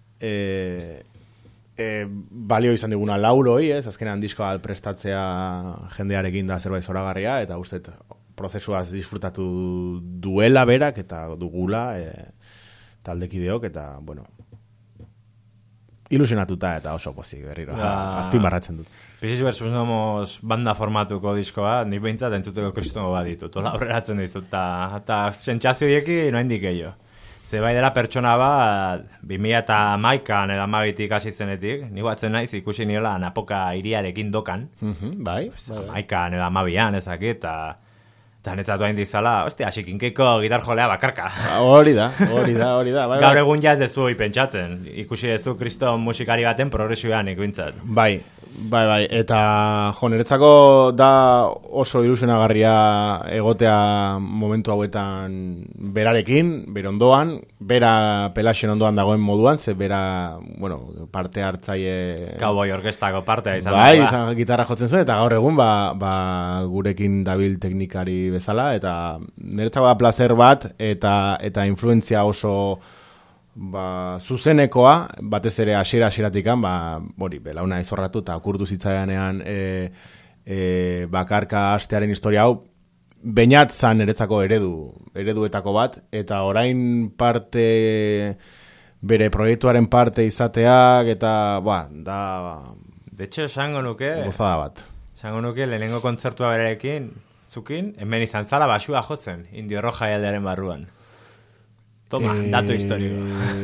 balio izan diguna lauroi, azkenean diskoa prestatzea jendearekin da zerbait zoragarria, eta uste prozesuaz disfrutatu duela berak, eta dugula, taldekideok, eta, bueno, ilusionatuta eta oso pozik berriro, azpimarratzen dut. Pisis versus Nomos banda formatuko diskoa, nik behintzat entzuteko kristongo baditut, hola aurreratzen dizut, eta sentsazioiekin noa indik gehiago. Ze bai dela pertsona bat, 2011an edo 12tik hasi zenetik, ni batzen naiz ikusi niola Napoka hiriarekin dokan. Bai. 11an edo 12an ezakit, eta netzatu hain dizala, hostia, asikinkeiko gitar jolea bakarka. Hori da. Bai, gaur egun ja ez dezu pentsatzen, ikusi dezu kriston musikari baten progresioan ikuintzat. Bai, eta niretzako da oso ilusionagarria egotea momentu hauetan berarekin, bere ondoan, bera Pelaxen ondoan dagoen moduan, ze bera, bueno, parte hartzaile... Cowboy orkestako partea izan. Bai, gitarra jotzen zuen, eta gaur egun, gurekin dabil teknikari bezala, eta niretzako da placer bat, eta influentzia oso... zuzenekoa, batez ere hasiera-hasieratik, hori, belauna izorratu eta okurtu zitzaianean bakarka hastearen historia hau, bainat zan eretzako ereduetako bat, eta orain parte, bere proiektuaren parte izateak, eta, da... De hecho, esango nuke... Gozada bat. Esango nuke, lehenengo kontzertua berekin, zukin, hemen izan zala basua jotzen, Indio Roja aldearen barruan. Toma, dato historiko.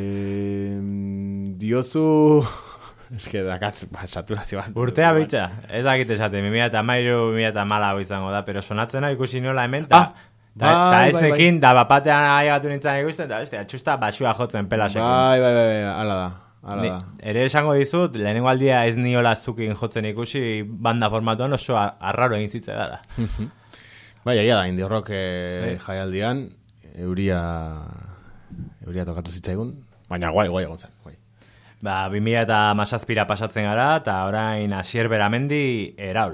Diozu... Eske dakat, saturazio bat. Urtea bitxa, ez dakit esate, 2013-2014 izango da, pero sonatzena ikusi nola hemen, eta ez nekin, da bapatean aigatu nintzen ikusten, eta txusta basua jotzen Pelaxekin. Bai, ala da. Ere esango dizut, lehenengo aldia ez niola zukin jotzen ikusi banda formatuan oso arraro egin zitze da. Bai, egia da, Indio Rock jaialdian, euria tokatu zitzaigun, baina guai egon zen. 2017 pasatzen gara, eta orain Asier Beramendi Eraul.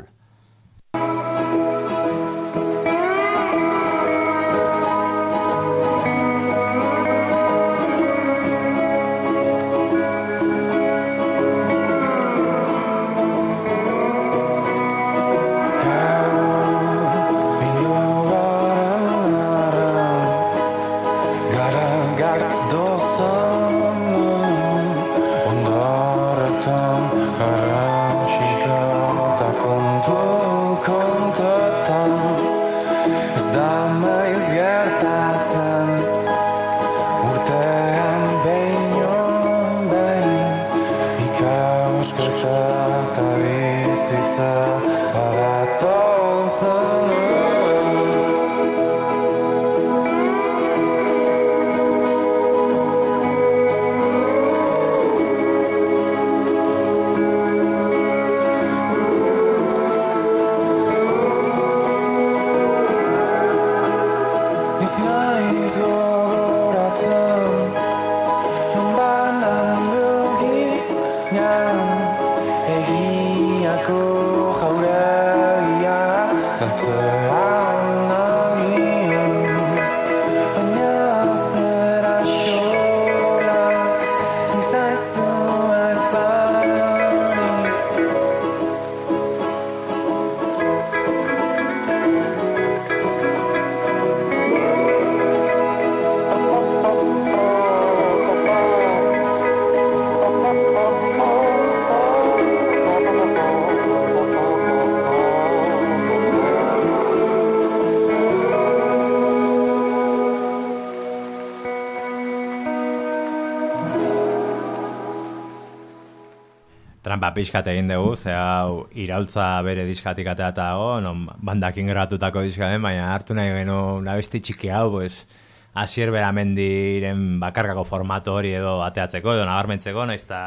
Trampa pixkat egin dugu, ze hau Iraultza bere diskatik ateatago, non bandakin geratutako diska den, baina hartu nahi genu nabesti txiki hau, pues, Asier Beramendiren bakarkako formatu hori edo ateatzeko, edo nabarmentzeko, naizta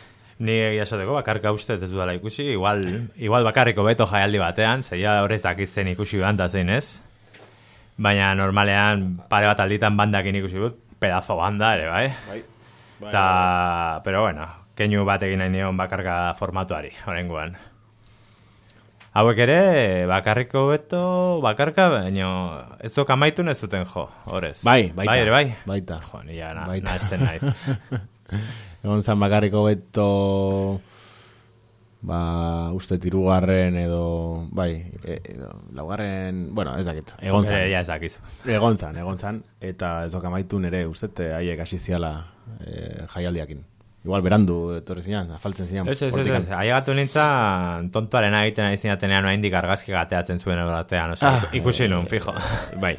ni egia esateko bakarka uste ez dudala ikusi, igual bakarriko beto jaialdi batean, zeia horrez dakitzen ikusi behanta zein ez, baina normalean pare bat alditan bandakin ikusi dut, pedazo banda ere, bai? Pero bueno, keinu bat egin nahi nion bakarka formatuari, horrengoan. Hauek ere, bakarriko beto, bakarka, baina ez duk amaitu ez duten jo, horrez. Baita. Jo, nila na esten naiz. Egon zan bakarriko beto uste hirugarren edo, edo laugarren, bueno, ez dakit, egon zan. Ja, ez dakizu. Egon zan, eta ez dok amaitu nire, uste, haiek hasi ziala jaialdiakin. Igual berandu etorri zinean, afaltzen zinean. Ez. Ailegatu nintzen, tontuaren egiten ari zinatenean noa indik argazki gateatzen zuen batean, ikusi nun, fijo. Bai.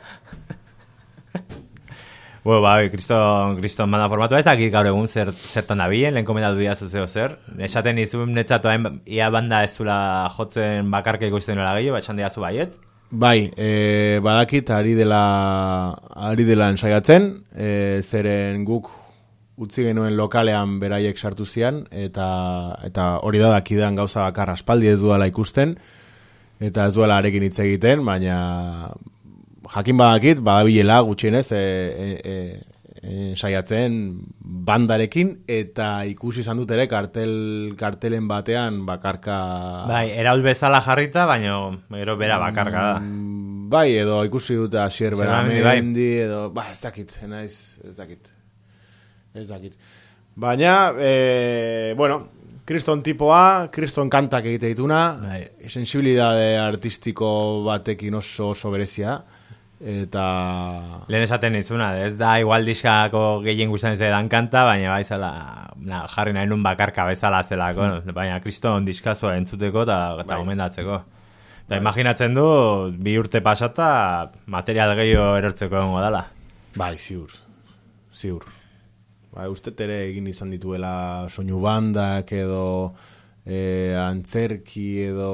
Bueno, kriston banda formatu ezakit gaur egun zertan da bien, lehen komendatu diazu zeo zer. Esaten izun netzatu hain ia banda ez zula jotzen bakarka ikusten nola gehiago, esan diazu baietz? Bai, badakit ari dela ensaiatzen, zeren guk utzi genuen lokalean beraiek sartu zian, eta hori da dakidan gauza bakar aspaldi ez duela ikusten, eta ez duela arekin hitz egiten, baina jakin badakit, badabilela gutxienez ensaiatzen bandarekin, eta ikusi izan dut ere kartelen batean bakarka... Bai, eraul bezala jarrita, baina gero bera bakarka da. Bai, edo ikusi dut Asier Beramendi, edo... ez dakit. Baina, bueno, kriston tipoa, kriston kantak egite dituna, sensibilidade artistiko batekin oso berezia, eta... Lehen esaten izuna, ez da igual diskako gehien guztan zedan kanta, baina baizala jarri nahi nun bakarka bezala zelako, baina kriston diskazua entzuteko eta gomendatzeko. Eta imaginatzen du, 2 urte pasata material gehiago erortzeko egongo dela. Bai, ziur. Uste ere egin izan dituela soinu bandak edo antzerki edo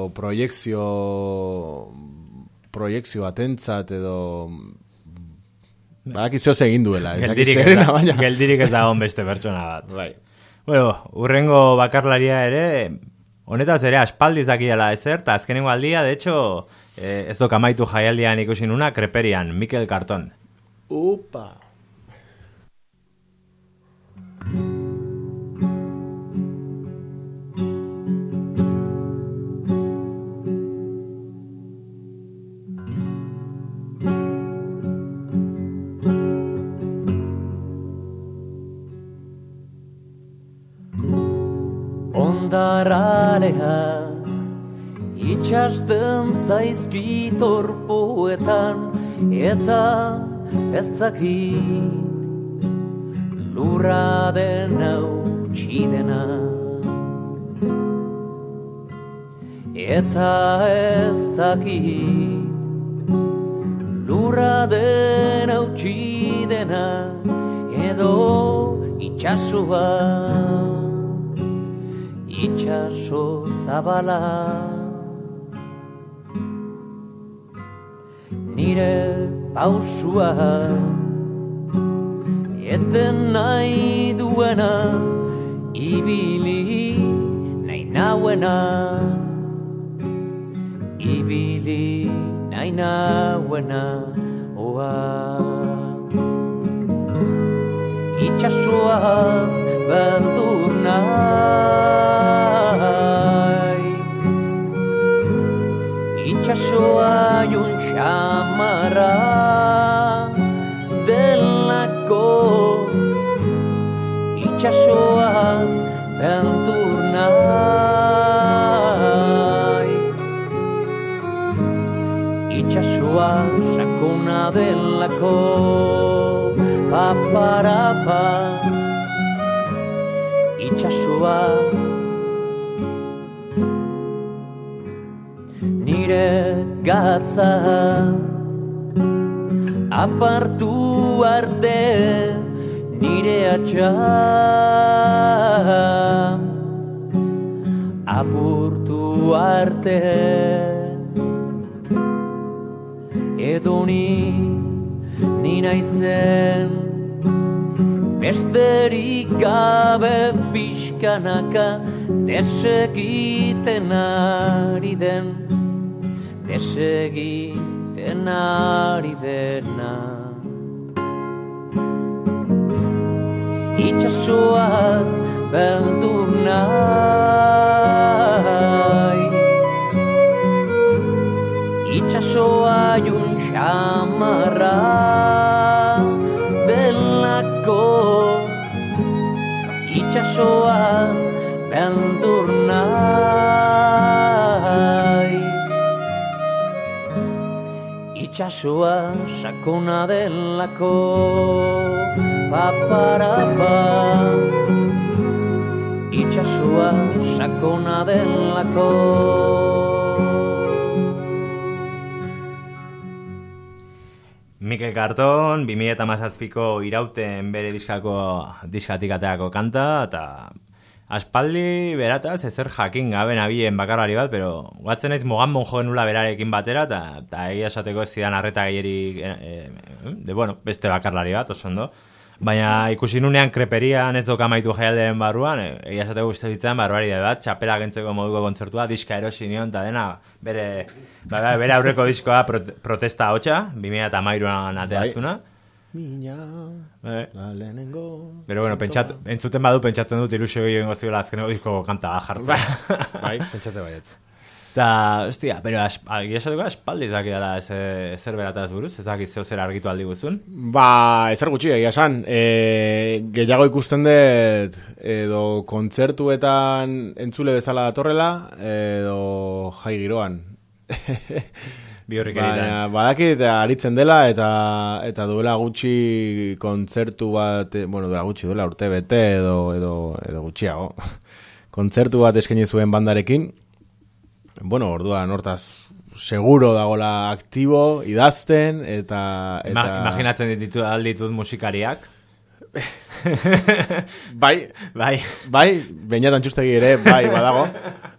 proiekzio atentzat edo badakizio egin duela. Geldirik ez dagoen beste pertsona bat. Bai. Bueno, urrengo bakarlaria ere, honetaz ere aspaldiz dakiela ezer, eta azkenengo aldia, de hecho, ez dok amaitu jaialdian ikusi nuna, Kreperian, Mikel Karton. Upa! Ondaralea itxasten zaizkit orpoetan eta ezakit lurra den hautsidena eta ezakit lurra den hautsidena edo itxasua itxaso zabala nire pausua eten nahi duena ibili nahi nauena ibili nahi nauena oa itxasoaz beldur naiz itxasoa jun xamarra delako itxasoaz beldur naiz itxasoa sakona delako paparapa itxasoa nire gatza apartu arte nire atxa apurtu arte edo ni naizen besterik gabe pixkanaka desegiten ari dena itxasoaz beldur naiz itxasoa jun xamarra delako itxasoaz beldur naiz itxasoa sakona delako, paparapa. Itxasoa sakona delako. Mikel Carton, 2017ko irauten bere diskatik ateako kanta, eta aspaldi berataz ezer jakin gabe nabilen bakarlari bat, pero guatzen naiz mogan monjo nula berarekin batera, eta egia esateko ez zidan arreta gehierik, beste bakarlari bat, oso ondo. Baina ikusi nunean kreperian ez doka maitu jaialdeen barruan, egia esateko uste ditzen barbaridade bat, txapela gentzeko moduko kontzertua, diska erosi nion, eta dena bere aurreko diskoa protesta hotxa, 2013an ateazuna. Pero bueno, entzuten badu pentsatzen dut ilusio gehiago ziola azkeneko disko kanta jartzen. Bai, pentsate baiet. Eta, hostia, pero esateko aspaldi dakidala ezer berataz buruz, ez dakit zeo zer argitu aldi guzun? Ba, ezer gutxi, egia esan. Gehiago ikusten dut, edo kontzertuetan entzule bezala datorrela, edo jai giroan. Baina, badakit aritzen dela, eta duela gutxi kontzertu bat, duela urte bete, edo gutxiago. Kontzertu bat eskaini zuen bandarekin, orduan hortaz seguro dagola aktibo, idazten, eta... Imaginatzen alditut musikariak? Bai, bainatan txustegi ere, bai, badago.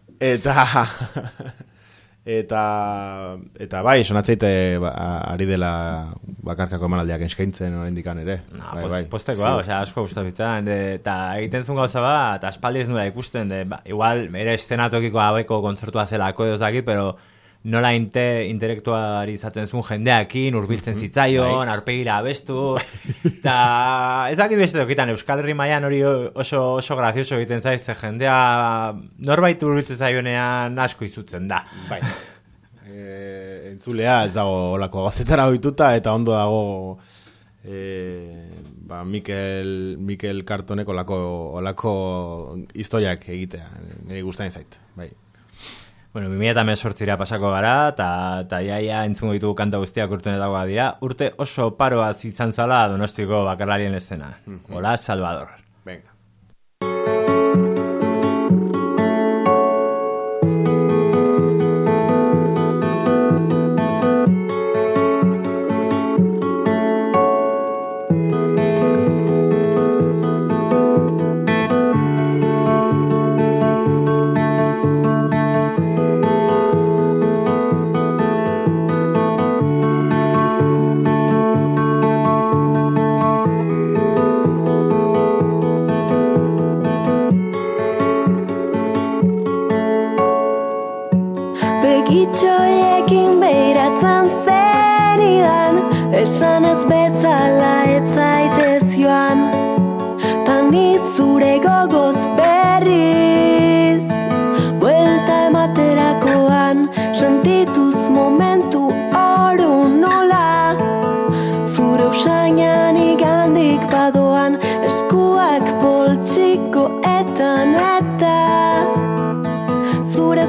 Eta bai, sonatzeite ari dela bakarkako emanaldiak eskaintzen oraindikan ere. Postekoa, asko gustatzen, eta egiten zuen gauza bat, aspaldi ez nula ikusten, igual, ere eszenatokiko abeko kontzertua zelako edo dakit, pero nola intelektualizatzen zuen jendeakin, urbiltzen zitzaion, arpegira abestu, eta ez dakit beste tokitan, Euskal Herri mailan hori oso grazioso egiten zaitze jendea, norbait urbiltzen zaionean asko izutzen da. Bai. Entzulea ez dago olako gauzetara ohituta, eta ondo dago Mikel Cartonek olako historiak egitea, niri gustatzen zait, bai. Bueno, 2018ra pasako gara, eta jaia entzungo ditugu kanta guztiak urtenetakoa dira. Urte oso paroaz izan zala Donostiko bakarlarien eszena. Hola, Salvador. Venga. Begitxoiekin behiratzen zenidan, esan ez bezala ez zaitez joan, tani zure gogoz berriz, buelta ematerakoan, sentituz momentu oro nola, zure usainan igandik badoan, eskuak poltsiko eta zure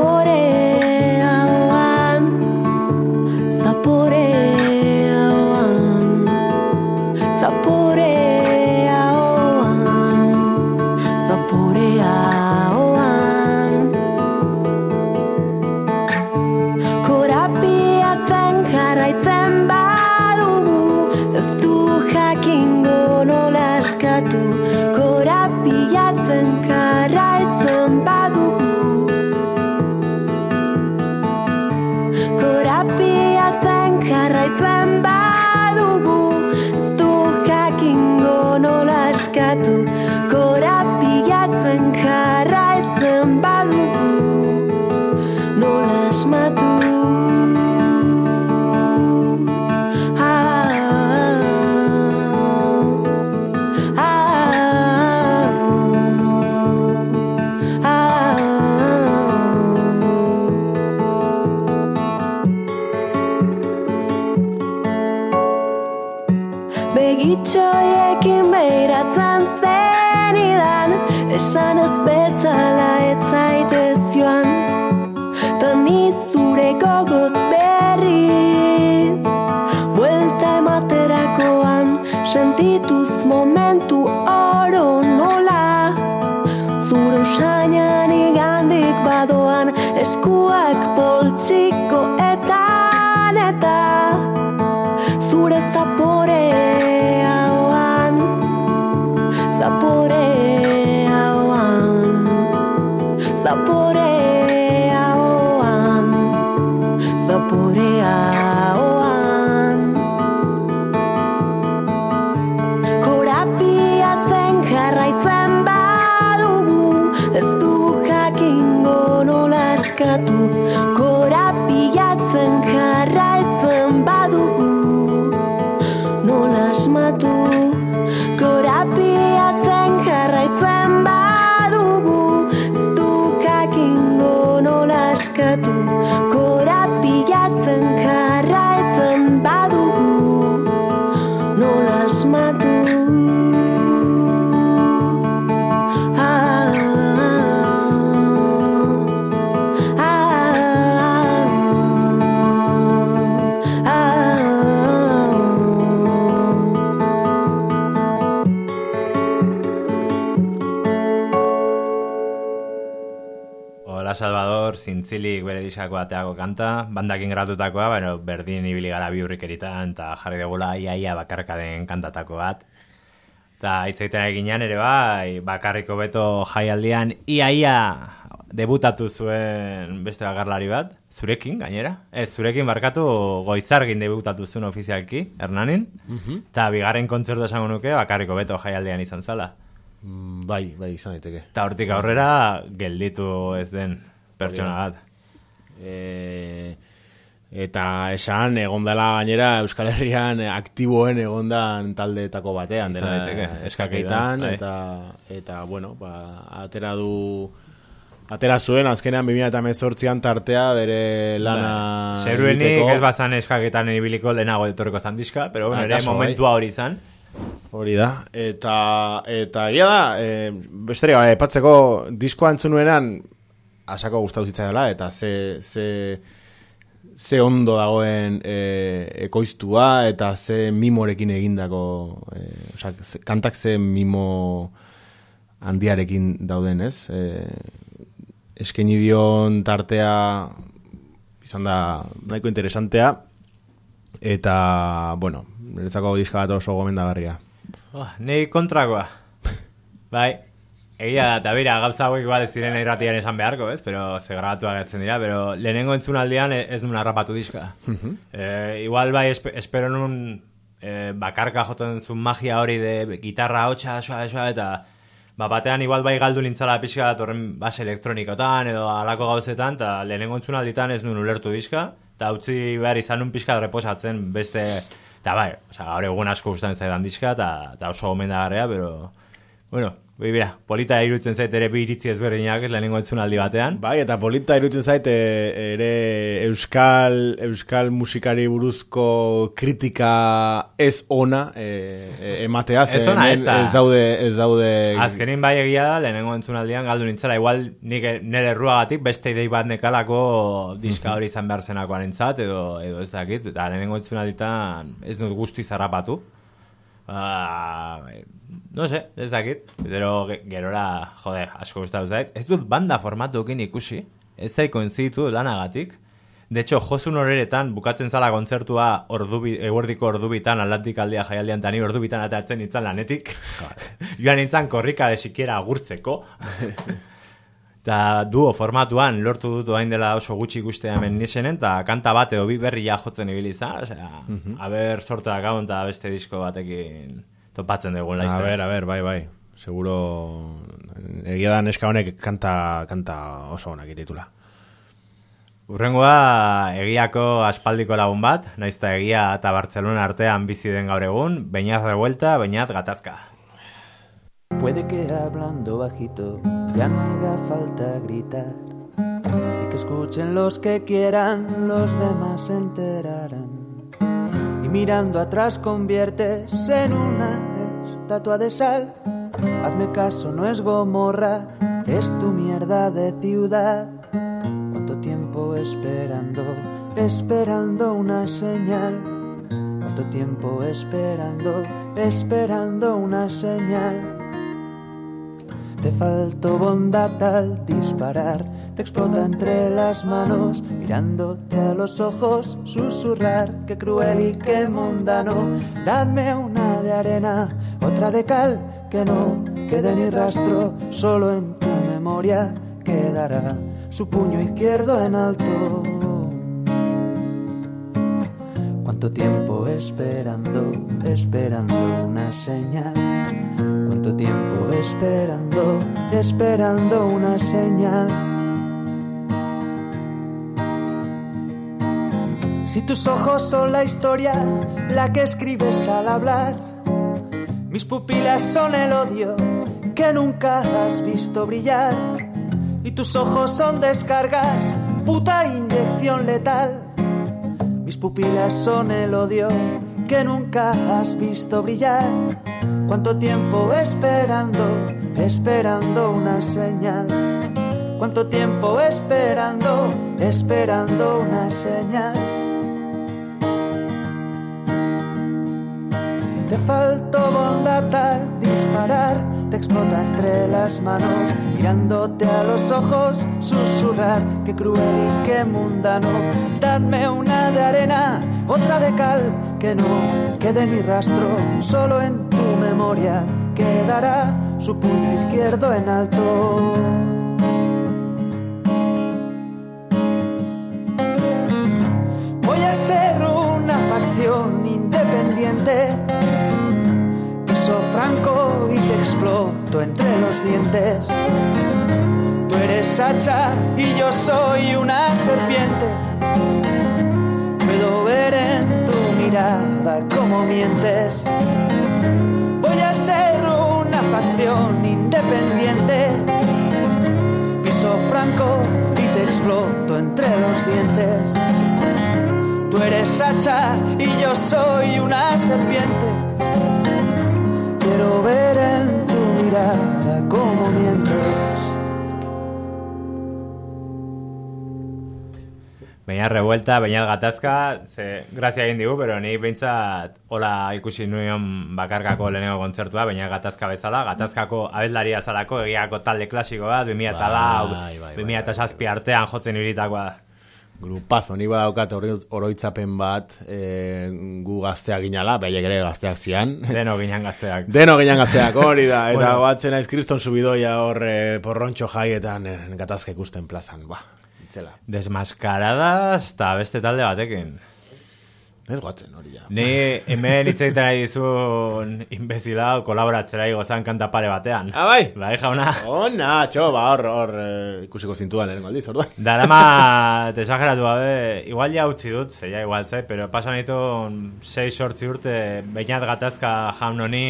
korapiatzen jarraitzen badugu, ez du jakingo nola eskatu, korapiatzen jarraitzen badugu, korapiatzen jarraitzen badugu, ez du jakingo nola eskatu, korapiatzen jarraitzen badugu, nola asmatu. Begitxoiekin behiratzen zenidan, esan ez bezala ez zaitez joan, tani zure ahoan, eskuak poltsikoetan eta zure zapore ahoan, zapore ahoan, zapore ahoan, zapore ahoan. Korapiatzen jarraitzen badugu, ez dugu jakingo nola eskatu. Korapiatzen jarraitzen badugu, nola asmatu. Korapiatzen jarraitzen badugu, ez dugu jakingo nola eskatu. Korapiatzen jarraitzen badugu, nola asmatu. Hola Salvador, zintzilik bere diskako bateako kanta, bandakin gratutakoa, bueno, berdin ibili gara biurrikeritan, eta jarri dugula iaia bakarka den kantatako bat. Eta hitzaiten eginean ere bai, bakarriko beto jaialdian iaia debutatu zuen beste bakarlari bat, zurekin gainera. Zurekin barkatu Goizargin debutatu zuen ofizialki, Hernanin. Eta bigarren kontzertu esango nuke bakarriko beto jaialdian izan zala. Bai, izan daiteke. Eta hortik aurrera gelditu ez den pertsona bat. Eta esan, egon dela gainera Euskal Herrian aktiboen egondan taldeetako batean. Izan daiteke, eskakeitan, eta bueno, atera zuen, azkenean 2018an tartea bere lana Zeruenik ez bazan eskaketan ibiliko lehenago etorriko zan diska, pero bueno, ere momentua hori izan. Hori da, eta ia da, besterik gabe, epatzeko diskoa entzunuenan asako gustatu zitzaidala, eta ze ondo dagoen ekoiztua, eta ze mimorekin egindako, kantak ze mimo handiarekin dauden, ez? Eskaini dion tartea izan da nahiko interesantea, eta, bueno, niretzako diska bat oso gomendagarria. Nei kontrakoa. Bai, egia da, eta bera, gauza hauek igual ez ziren irratian esan beharko, ez? Pero ze grabatu agertzen dira, pero lehenengo entzunaldian ez nuen harrapatu diska. Igual bai, espero nun bakarka joten zuen magia hori de gitarra hotxa, eta batean igual bai galdu nintzala pixka bat horren base elektronikotan edo alako gauzetan, eta lehenengo entzunalditan ez nuen ulertu diska, eta utzi behar izan nun pixka reposatzen beste. Eta bai, gaur egun asko gustatzen zaidan diska, eta oso gomendagarria, pero, bueno, bera, polita iruditzen zait ere bi iritzi ezberdinak lehenengo entzunaldi batean. Bai, eta polita iruditzen zait ere euskal musikari buruzko kritika ez ona ematea, ez ona, ez daude... Azkenin bai egia da, lehenengo entzunaldian galdu nintzela, igual nik nire erruagatik beste idei bat nekalako diska hori izan behar zenakoan entzat, edo ez dakit, eta lehenengo entzunalditan ez dut guzti zarrapatu. No sé, ez dakit, pero gerora, jode, asko gustatu zait. Ez dut banda formatuekin ikusi, ez zaiko entzitu lanagatik. De hecho, Josun Horeretan bukatzen zala kontzertua eguerdiko ordubitan, Atlantik aldia jaialdian, eta ni ordubitan atatzen nintzen lanetik. Joan nintzen korrika de sikiera agurtzeko. Eta duo formatuan lortu dut orain dela oso gutxi ikustea hemen nisenen, eta kanta bat edo bi berria jotzen ibili izan, osea, aber sortea gaun eta beste disko batekin topatzen dugun laizte. A ver, bai. Seguro egia da neska honek kanta oso onak iritula. Urrengoa egiako aspaldiko lagun bat, naizta egia eta Bartzelona artean bizi den gaur egun, Beñat Revuelta, Beñat Gatazka. Puede que hablando bajito ya no haga falta gritar y que escuchen los que quieran, los demás se enterarán. Y mirando atrás conviertes en una estatua de sal. Hazme caso, no es Gomorra, es tu mierda de ciudad. ¿Cuánto tiempo esperando una señal? ¿Cuánto tiempo esperando una señal? Te faltó bondad al disparar, te explota entre las manos, mirándote a los ojos, susurrar, qué cruel y qué mundano. Dadme una de arena, otra de cal, que no quede ni rastro, solo en tu memoria quedará su puño izquierdo en alto. Cuánto tiempo esperando, esperando una señal. Cuánto tiempo esperando, esperando una señal. Si tus ojos son la historia, la que escribes al hablar, mis pupilas son el odio que nunca has visto brillar. Y tus ojos son descargas, puta inyección letal. Mis pupilas son el odio que nunca has visto brillar. Cuánto tiempo esperando, esperando una señal. Cuánto tiempo esperando, esperando una señal. Te faltó bondad al disparar, te explota entre las manos, mirándote a los ojos, susurrar, qué cruel y qué mundano. Dadme una de arena, otra de cal, que no quede ni rastro, solo en tu memoria quedará su puño izquierdo en alto. Voy a ser una facción independiente, piso franco y te exploto entre los dientes. Tú eres hacha y yo soy una serpiente. Puedo ver en tu mirada cómo mientes. Voy a ser una facción independiente, piso franco y te exploto entre los dientes. Tú eres hacha y yo soy una serpiente. Quiero ver en tu mirada cómo mientes. Baina revuelta, baina gatazka, ze grazia egin digu, pero ni behintzat hola ikusi nuen bakarkako lehenengo kontzertua, baina gatazka bezala, gatazkako abeslaria zalako, egiako talde klasiko bat, 2004, 2007 artean jotzen iritakoa da. Grupazo, ni badaukat oroitzapen bat, gu gazteak ginala, behaiek ere gazteak zian. Deno ginen gazteak. Deno ginen gazteak, hori da. Eta batzen naiz kriston subidoia hor porrontxo jaietan gatazka ikusten plazan, itzela. Desmaskaradas eta beste talde batekin. Ez guatzen hori ja. Ni hemen hitz egiten ari dizun imbezila kolaboratzera igozan kanta pare batean. Bai? Bai, jauna. Ona, txo, hor ikusiko zintuan lehenengo aldiz, orduan. Darama, desageratu gabe, igual ja utzi dut, zeia igual zait, pero pasan ditu 6-8 urte beinat gatazka jaun honi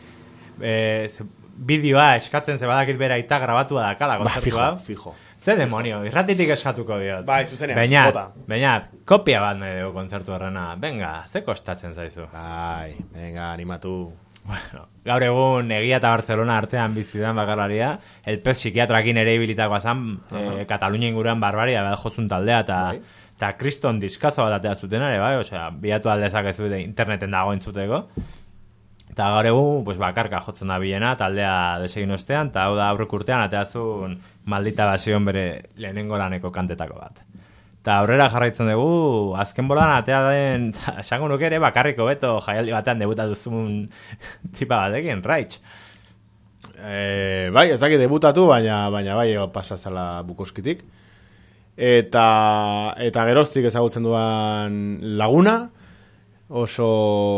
bideoa eskatzen ze badakit bera aita grabatua dakala kontzertua. Fijo. Ze demonio, irratitik eskatuko diot. Bai, zuzenean, Beñat, kopia bat nahi dugu kontzertu horrena. Venga, ze kostatzen zaizu? Bai, venga, animatu. Bueno, gaur egun Egia eta Barcelona artean bizidan bakarlaria, el pez psikiatrakin ere ibilitakoa zan, Katalunia inguruan barbaria, bat jozun taldea, eta kriston diskazo bat atea zuten ere, bai? Osea, bilatu aldezak ez dute interneten dagoen zuteko. Eta gaur egun, pues, bakarka jotzen da bilena, taldea desegin ostean, eta hau da aurrek urtean ateazun maldita basion bere lehenengo laneko kantetako bat. Eta aurrera jarraitzen dugu, azken bolan atea den, esango nuke ere bakarriko beto jaialdi batean debutatu zuen tipa batekin, Raitz. Bai, ez dakit debutatu, baina bai pasazala bukoskitik. Eta geroztik ezagutzen duan Laguna, oso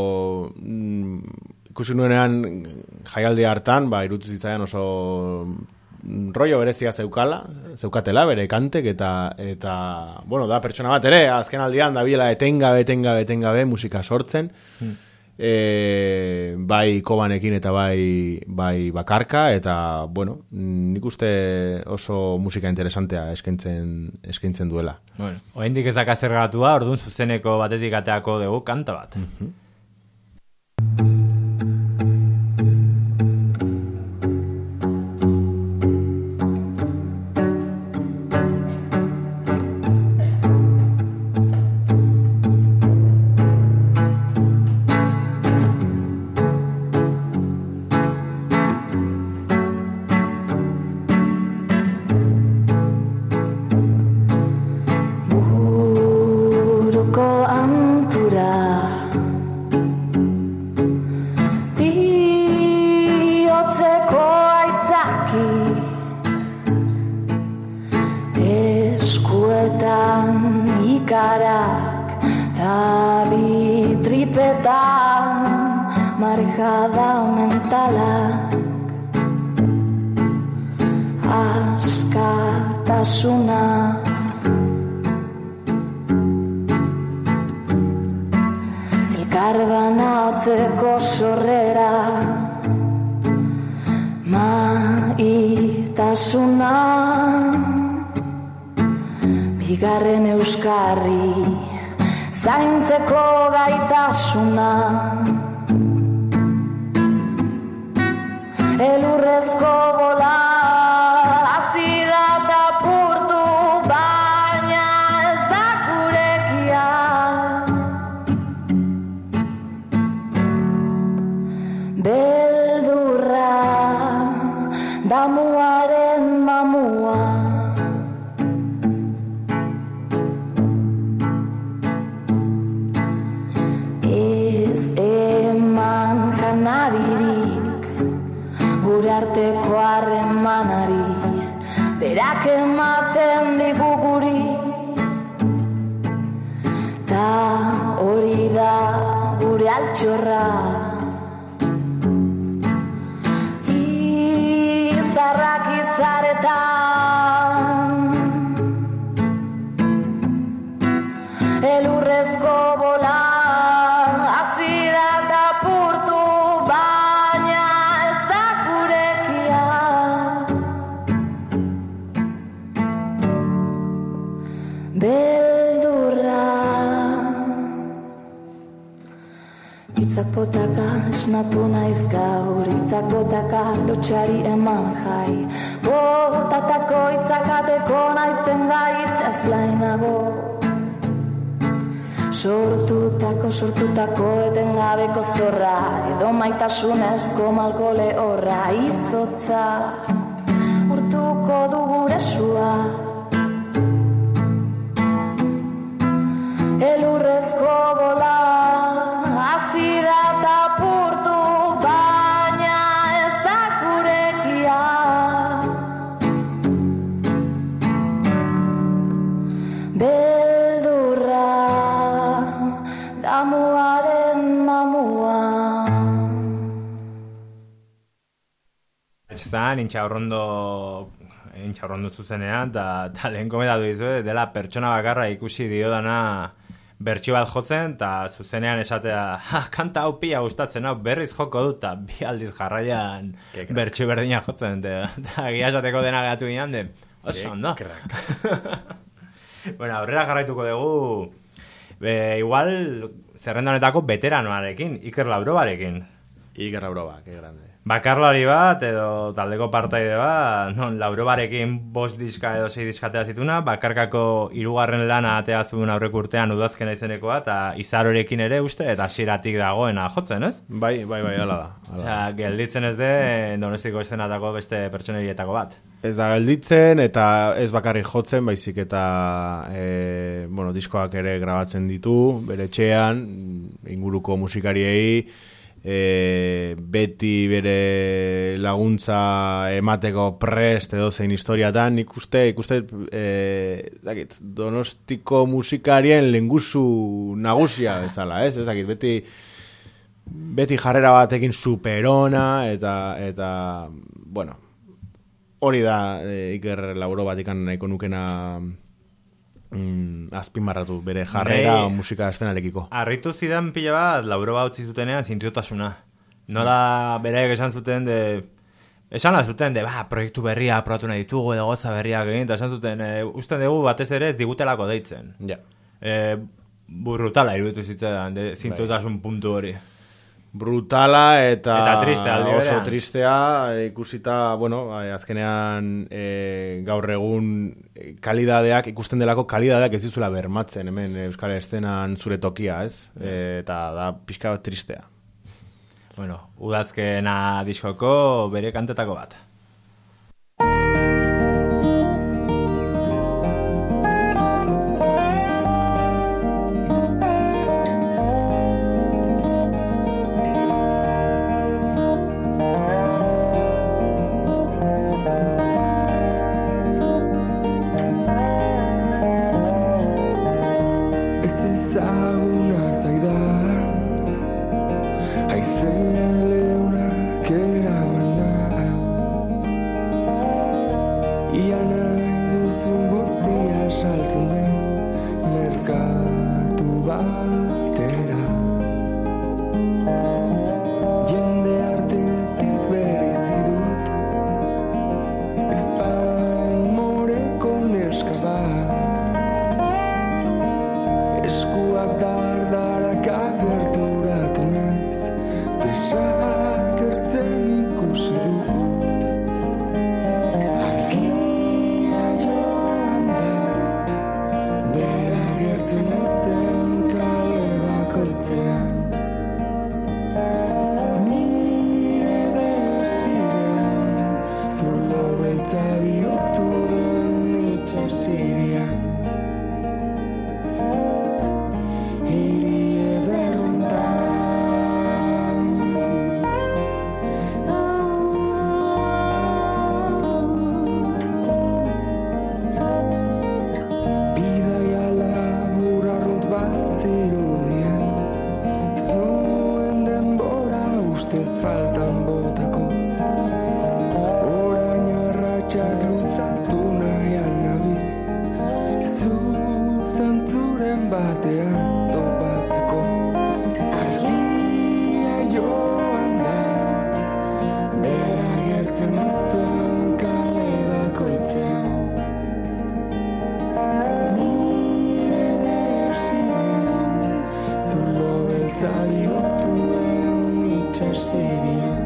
ikusi nuenean jaialdi hartan, irutu zitzaidan oso rollo berezia zeukatela, bere kantek, eta bueno, da pertsona bat ere, azken aldian da biela etengabe musika sortzen, bai kobanekin eta bai bakarka, eta bueno, nik uste oso musika interesantea eskaintzen duela. Bueno, oraindik ez daka zer gatua, orduan zuzeneko batetik ateako dugu kanta bat. Belarretan ikarak ta bitripetan marjada mentalak askatasuna elkarbanatzeko sorrera maitasuna bigarren euskarri zaintzeko gaitasuna elurrezko bola azida eta purtu baina ez da gurekia beldurra damuaren mamua gure arteko harremanari berak ematen digu guri ta hori da gure altxorra izarrak izaretan elurrezko bola Itzak botaka esnatu naiz gaur, itzak botaka lotxari eman jai. Botatako itzak ateko naizen gaitz ez blainago. Sortutako etengabeko zorra, edo maitasunezko malko lehorra, izotza urtuko du gure sua. Elurrezko gola azida eta purtu baina ez da gurekia beldurra damuaren mamua Zan, intxaurrondo zuzenean eta lehen komentatu dizu dela pertsona bakarra ikusi diodana bertxio bat jotzen, eta zuzenean esatea, kanta hau pila gustatzen, hau berriz joko dut, eta bi aldiz jarraian bertxio berdina jotzen, eta gia esateko dena gehatu ginean, oso ondo. Bueno, aurrera jarraituko dugu, igual, zerrenda honetako veteranoarekin, Iker Laurobarekin. Iker Lauroba, que grande. Bakarlari bat, edo taldeko partaide bat, non, Laurobarekin 5 diska edo 6 diska atea zituna, bakarkako 3. lana atea zuen aurreko urtean udazkena izenekoa, eta Izarorekin ere uste, eta hasieratik dagoena jotzen, ez? Bai, hala da. Eta gelditzen ez de, Donostiko eszenatako beste pertsoneietako bat. Ez da gelditzen, eta ez bakarrik jotzen, baizik eta diskoak ere grabatzen ditu, bere etxean, inguruko musikariei, beti bere laguntza emateko prest edo zein historiatan ikuste Donostiko musikarien lengusu nagusia bezala, ez? Ezakit, beti jarrera batekin superona eta bueno, hori da Iker Laurobatikan nahiko nukena azpimarratu bere jarrera musika estenarekiko. Arritu zidan pila bat Lauroba utzi zutenean zintiotasuna. Nola bereek esan zuten proiektu berria probatu nahi ditugu edo goza berriak egin, eta esan zuten usten dugu batez ere ez digutelako deitzen. Ja. Brutala iruditu zitzen zintiotasun puntu hori. Brutala eta tristea, oso tristea ikusita, azkenean gaur egun kalidadeak, ikusten delako kalidadeak ez dizula bermatzen hemen euskal estenan zure tokia, ez? Eta da pixka bat tristea. Bueno, udazkena diskoko bere kantetako bat. batera. Jende artetik bereizi dut, Espain moreko neska bat. Eskuak dardaraka gerturatu naiz, desagertzen ikusi dut. Argia joan da, bera gertzen ezen kale bakoitzean. Nire desiren, zulo beltza bihurtu den itxasirian. Hiri ederrontan. Bidaia labur arrunt bat zirudien, ez nuen denbora ustez faltan botako. Orain arratsak luzatu nahian nabil, zu zantzuren batean topatzeko. Argia joan da, bera gertzen izan kale bakoitzean. Nire desiren, zulo beltza bihurtuen itxasirian.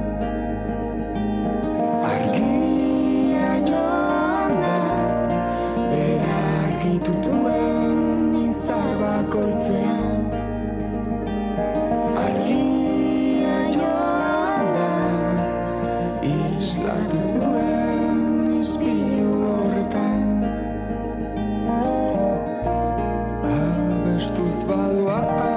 Argia joan da, bera argitutuen izar bakoitzean. Argia joan da, islatu duen ispilu horretan. Abestuz badoa.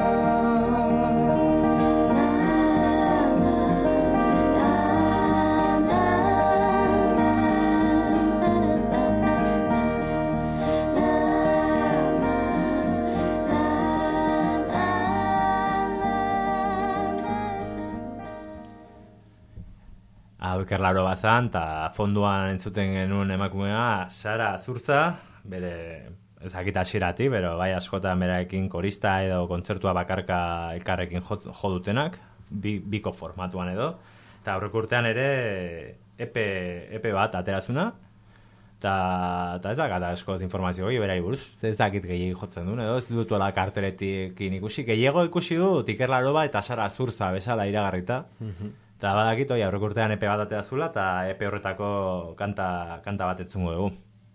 Hau Ikerlaro bazan, eta fonduan entzuten genuen emakumea Sara Azurza, bere ezakit hasieratik, pero bai askotan berarekin korista edo kontzertua bakarka elkarrekin jo dutenak, biko formatuan edo, eta aurreko urtean ere EP bat aterazuna, eta ez dakat askoz informazio hori berari buruz, ez dakit gehiagik jotzen duen edo, ez dutuela karteletik ikusi, gehiago ikusi dut Ikerlaro bat eta Sara Azurza bezala iragarrita, eta badakit, aurreko urtean EP bat aterazula, eta EP horretako kanta bat entzungo dugu.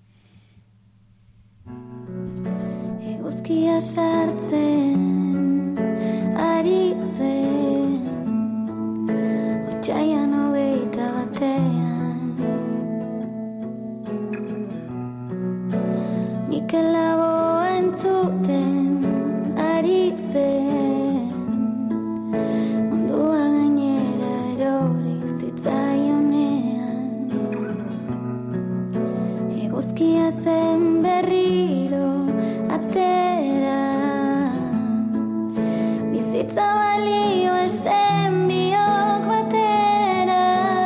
Eguzkia sartzen ari zen, otsaian 21. Mikel Laboa entzuten ari zen, mundua gainera erori zitzaionean. Eguzkia zen berriro atera, bizitza balio esten biok batera.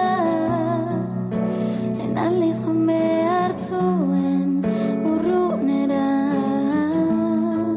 Lehen aldiz joan behar zuen urrunera.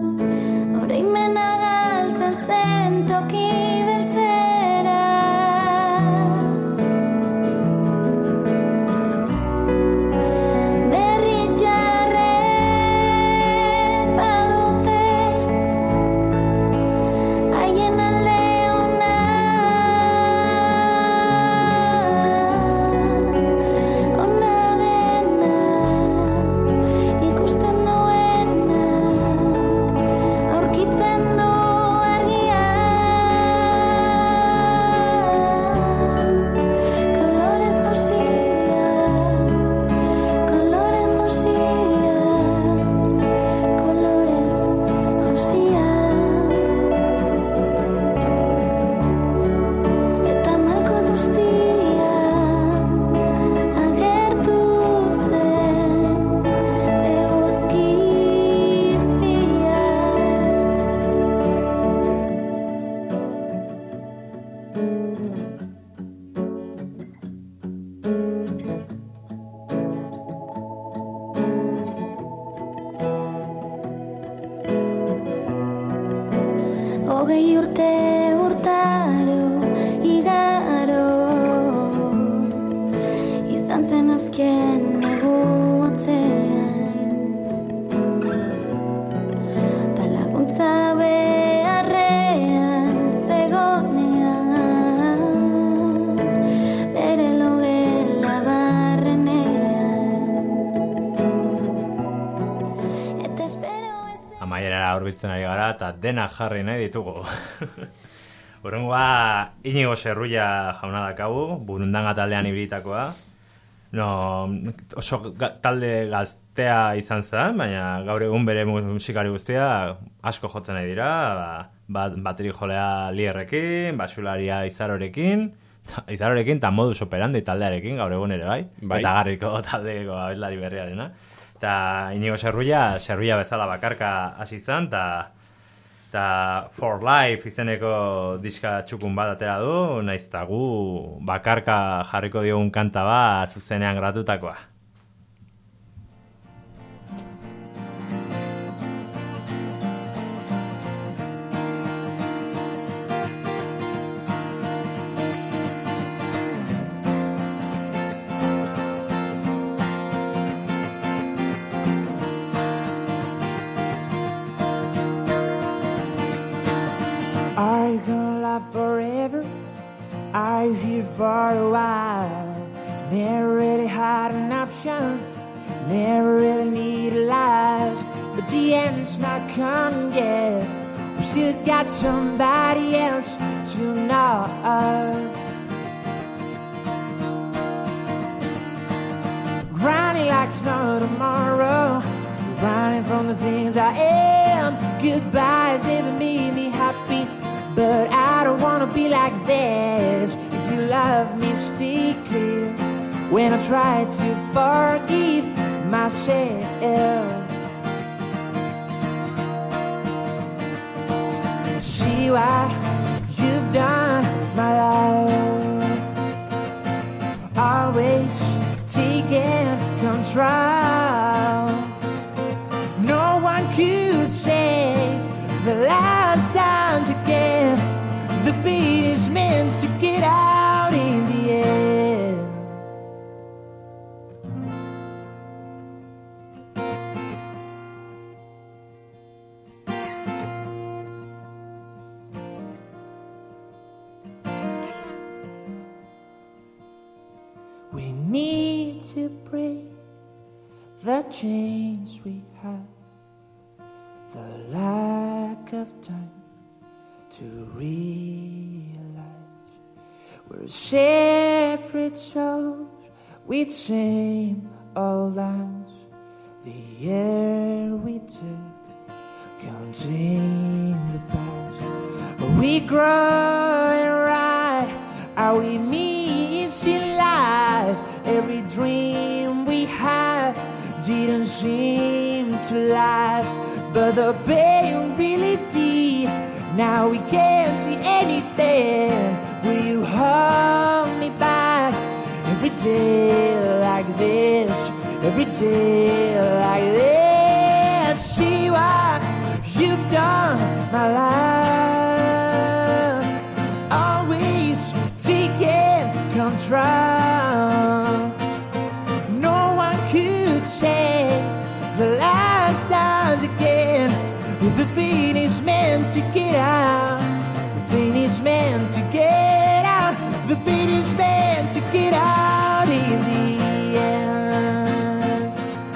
20 urte urtaro igaro izan zen azken negu hotzean ta laguntza beharrean zegonean bere logela barrenean eta espero Amaierara hurbiltzen ari gara eta dena jarri nahi ditugu. Hurrengoa Inigo Serrulla jauna dakagu, Burundanga taldean ibilitakoa. No, oso talde gaztea izan zen, baina gaur egun bere musikari guztia asko jotzen nahi dira, bateri jolea Lierrekin, basularia Izarorekin eta modus operandi taldearekin gaur egun ere bai. Eta garriko taldeko abeslari berriarena. Eta Inigo Serrulla bezala bakarka hasi zen, eta For Life izeneko diska txukun bat atera du, nahiz eta gu bakarka jarriko diogun kanta bat zuzenean gratutakoa. Are you gonna live forever? Are you here for a while? Never really had an option, never really needed lies, but the end's not come yet. We still got somebody else to know. Grinding like it's no tomorrow, running from the things I am. Goodbyes never made me happy, but I don't wanna be like this. If you love me, stay clear. When I try to forgive myself, see what you've done, my life. Always taking control. No one could save the last times again. The beat is meant to get out in the end. We need to break the chains we have, the lack of time to realize we're separate souls with same old lives. The air we took contained the past. Are we growing right? Are we missing life? Every dream we had didn't seem to last, but the pain really did. Now we can't see anything. Will you hold me back every day like this? Every day like this. See what you've done, my life. Always taking control. No one could say the last times again. The pain is meant to get out. The pain is meant to get out. The pain is meant to get out in the end.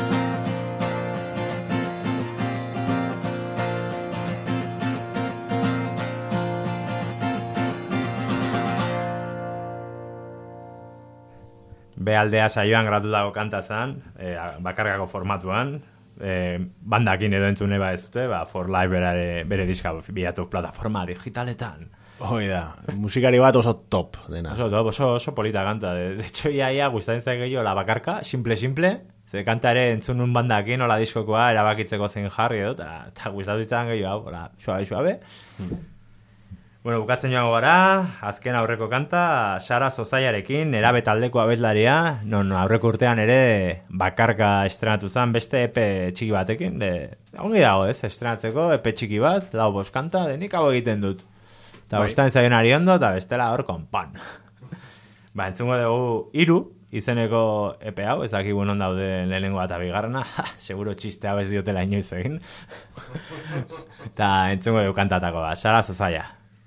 Bealdea saioan gratutako kanta zen, bakarkako formatuan, bandakin edo entzune ba ez dute, For Life bere diska bilatu plataforma digitaletan. Hoi da, musikari bat oso top dena. Oso top, oso polita kanta. De hecho, ia gustatzen zaik gehiago la bakarka, simple, ze kanta ere entzun un bandakin, ola diskokoa, erabakitzeko zen jarri edo, eta gustatu izan gehiago, suabe. Bueno, bukatzen joango gara, azken aurreko kanta, Sara Zozaiarekin, nerabe taldeko abeslaria, non aurreko urtean ere bakarka estrenatu zen beste epe txiki batekin, ongi dago ez, estrenatzeko epe txiki bat, 4-5 kanta, nik hau egiten dut. Eta bostan zaion ari ondo, eta bestela hor konpan. Ba, entzungo dugu 3 izeneko epe hau, ez dakigu non daude lehenengoa eta bigarrena, seguro txiste hau ez diotela inoiz egin. Eta entzungo dugu kantatako ba, Sara Zozaia.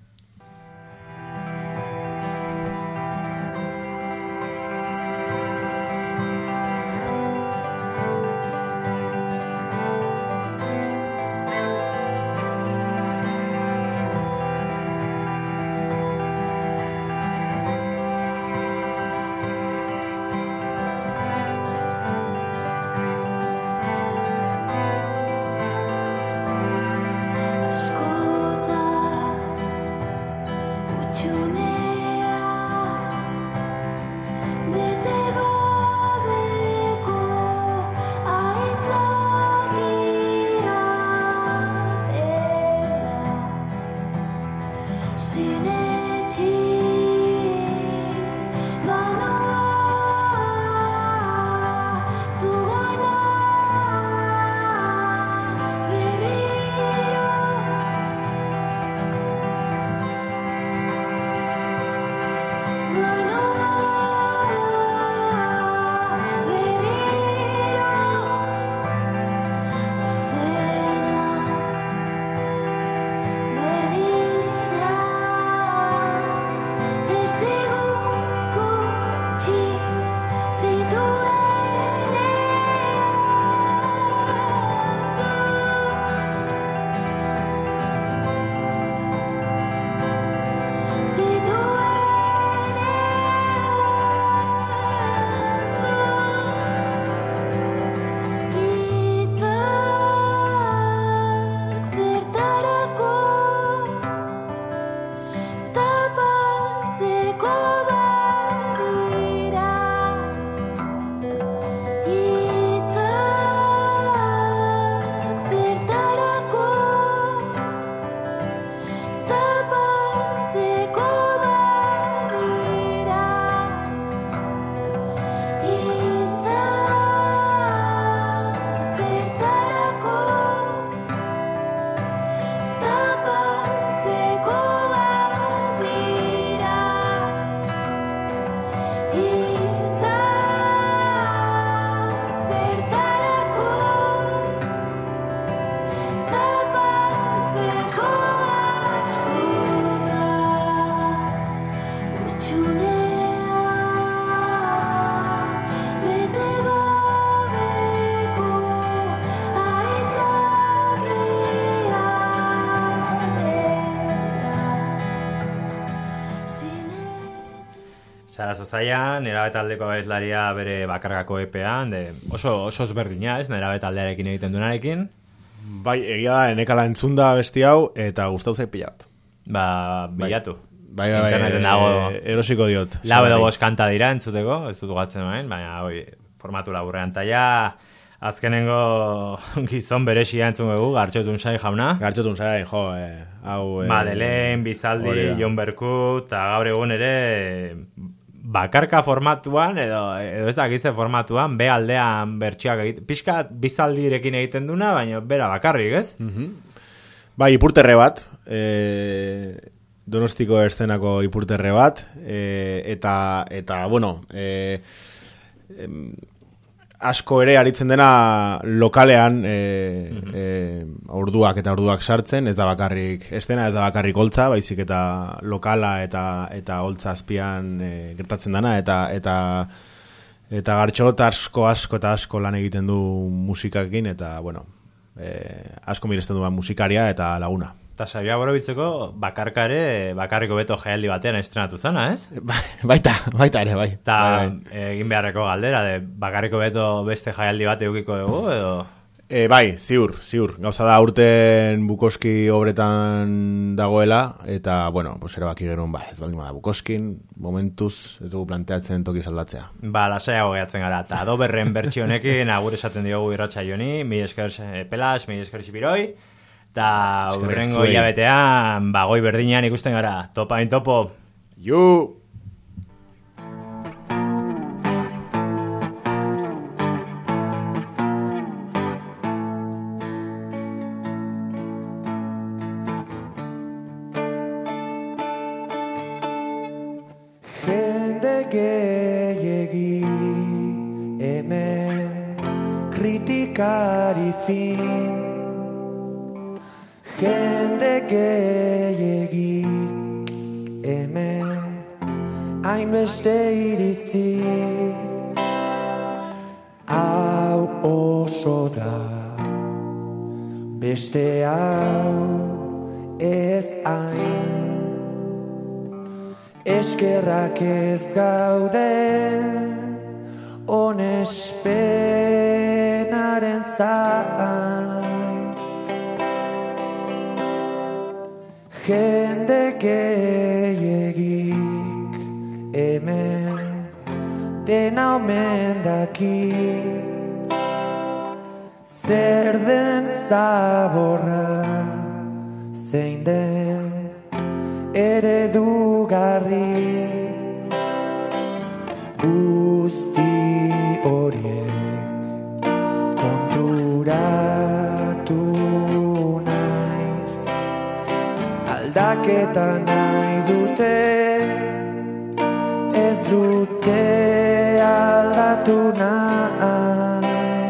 Sara Zozaia, nerabe taldeko abeslaria bere bakargako epean, oso ezberdina ez, nerabe taldearekin egiten duenarekin. Bai, egia da, enekala entzunda besti hau, eta gustau zait pila bat. Ba, bilatu. Bai, erosiko diot. 4 edo 5 kanta dira entzuteko, ez dut gatzen baina, formatu laburrean. Ta ja, azkenengo gizon beresia entzungu, Gartxotun Sai jauna. Gartxotun Sai, jo, hau... Madeleine, Bizaldi, Jon Berkut, eta gaur egun ere... Bakarka formatuan, edo ez dakize formatuan, be aldean bertsioak egiten. Pixka Bizaldirekin egiten duna, baina bera bakarrik, ez? Bai, ipurterre bat, Donostiko eszenako ipurterre bat, eta bueno, asko ere aritzen dena lokalean orduak sartzen, ez da bakarrik estena, ez da bakarrik holtza, baizik eta lokala eta holtza azpian gertatzen dana, eta Gartxot asko lan egiten du musikakin, eta bueno, asko miresten du musikaria eta laguna. Eta saioa borobitzeko bakarriko beto jaialdi batean estrenatu zana, ez? Baita ere, bai. Eta egin beharreko galdera, bakarriko beto beste jaialdi bat edukiko dugu, edo? Bai, ziur. Gauza da urten Bukoski obretan dagoela, eta, bueno, erabaki genuen, ez baldin bada Bukoskin, momentuz, ez dugu planteatzen toki zaldatzea. Ba, lasaiago gehatzen gara, eta Doberren bertsionekin agur esaten diogu irratxa joni, mi esker Pelas, mi esker Xipiroi, Ta hurrengo hilabetean, goi berdinean ikusten gara. Topa hain topo. Ju! Jende gehiegi hemen kritikari fin. Jende gehiegi hemen hainbeste iritzi. Hau oso da, beste hau ez hain. Eskerrak ez gauden onespenaren zain. Jende gehiegik hemen dena omen daki. Zer den zaborra, zein den eredugarri. Guzti horiek konturatu naiz. Aldaketa nahi dute, ez dute aldatu nahi.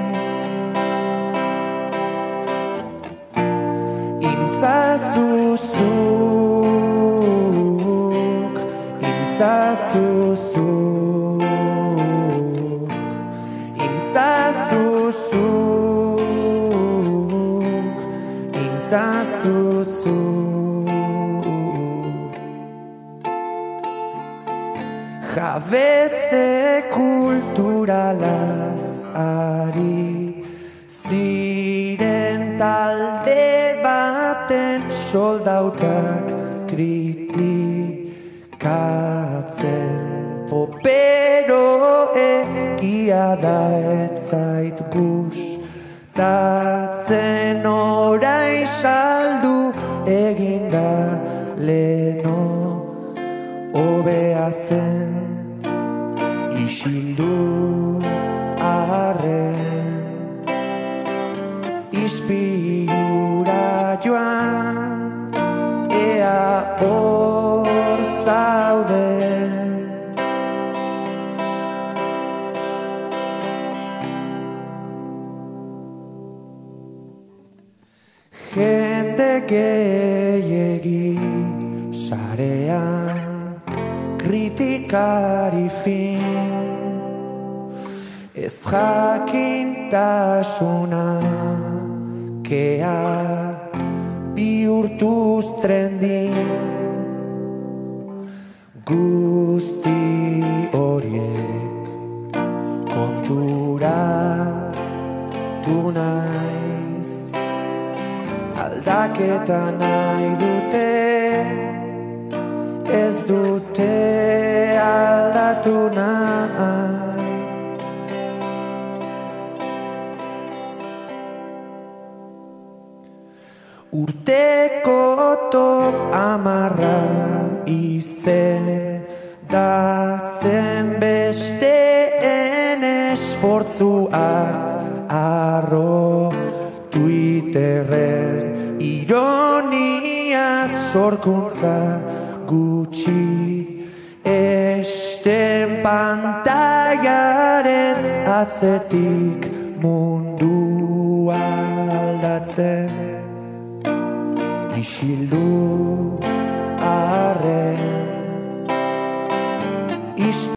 Intzazuzuk, intzazuzuk, intzazuzuk, intzazuzuk. Jabetze kulturalaz ari ziren talde baten soldautak kritikatzen. Popero egia da ez zait gustatzen, orain saldu eginda leno hobea zen. Isildu arren ispilura joan, ea hor zauden. Jende gehiegi sarean kritikari fin. Ez jakintasuna kea bihurtuz trendin. Guzti horiek konturatu naiz. Aldaketa nahi dute, ez dute aldatu nahi. Urteko top 10 izen datzen besteen esfortzuaz arro. Twitterren ironia sorkuntza gutxi, esten pantaiaren atzetik mundua aldatzen. Isildu arren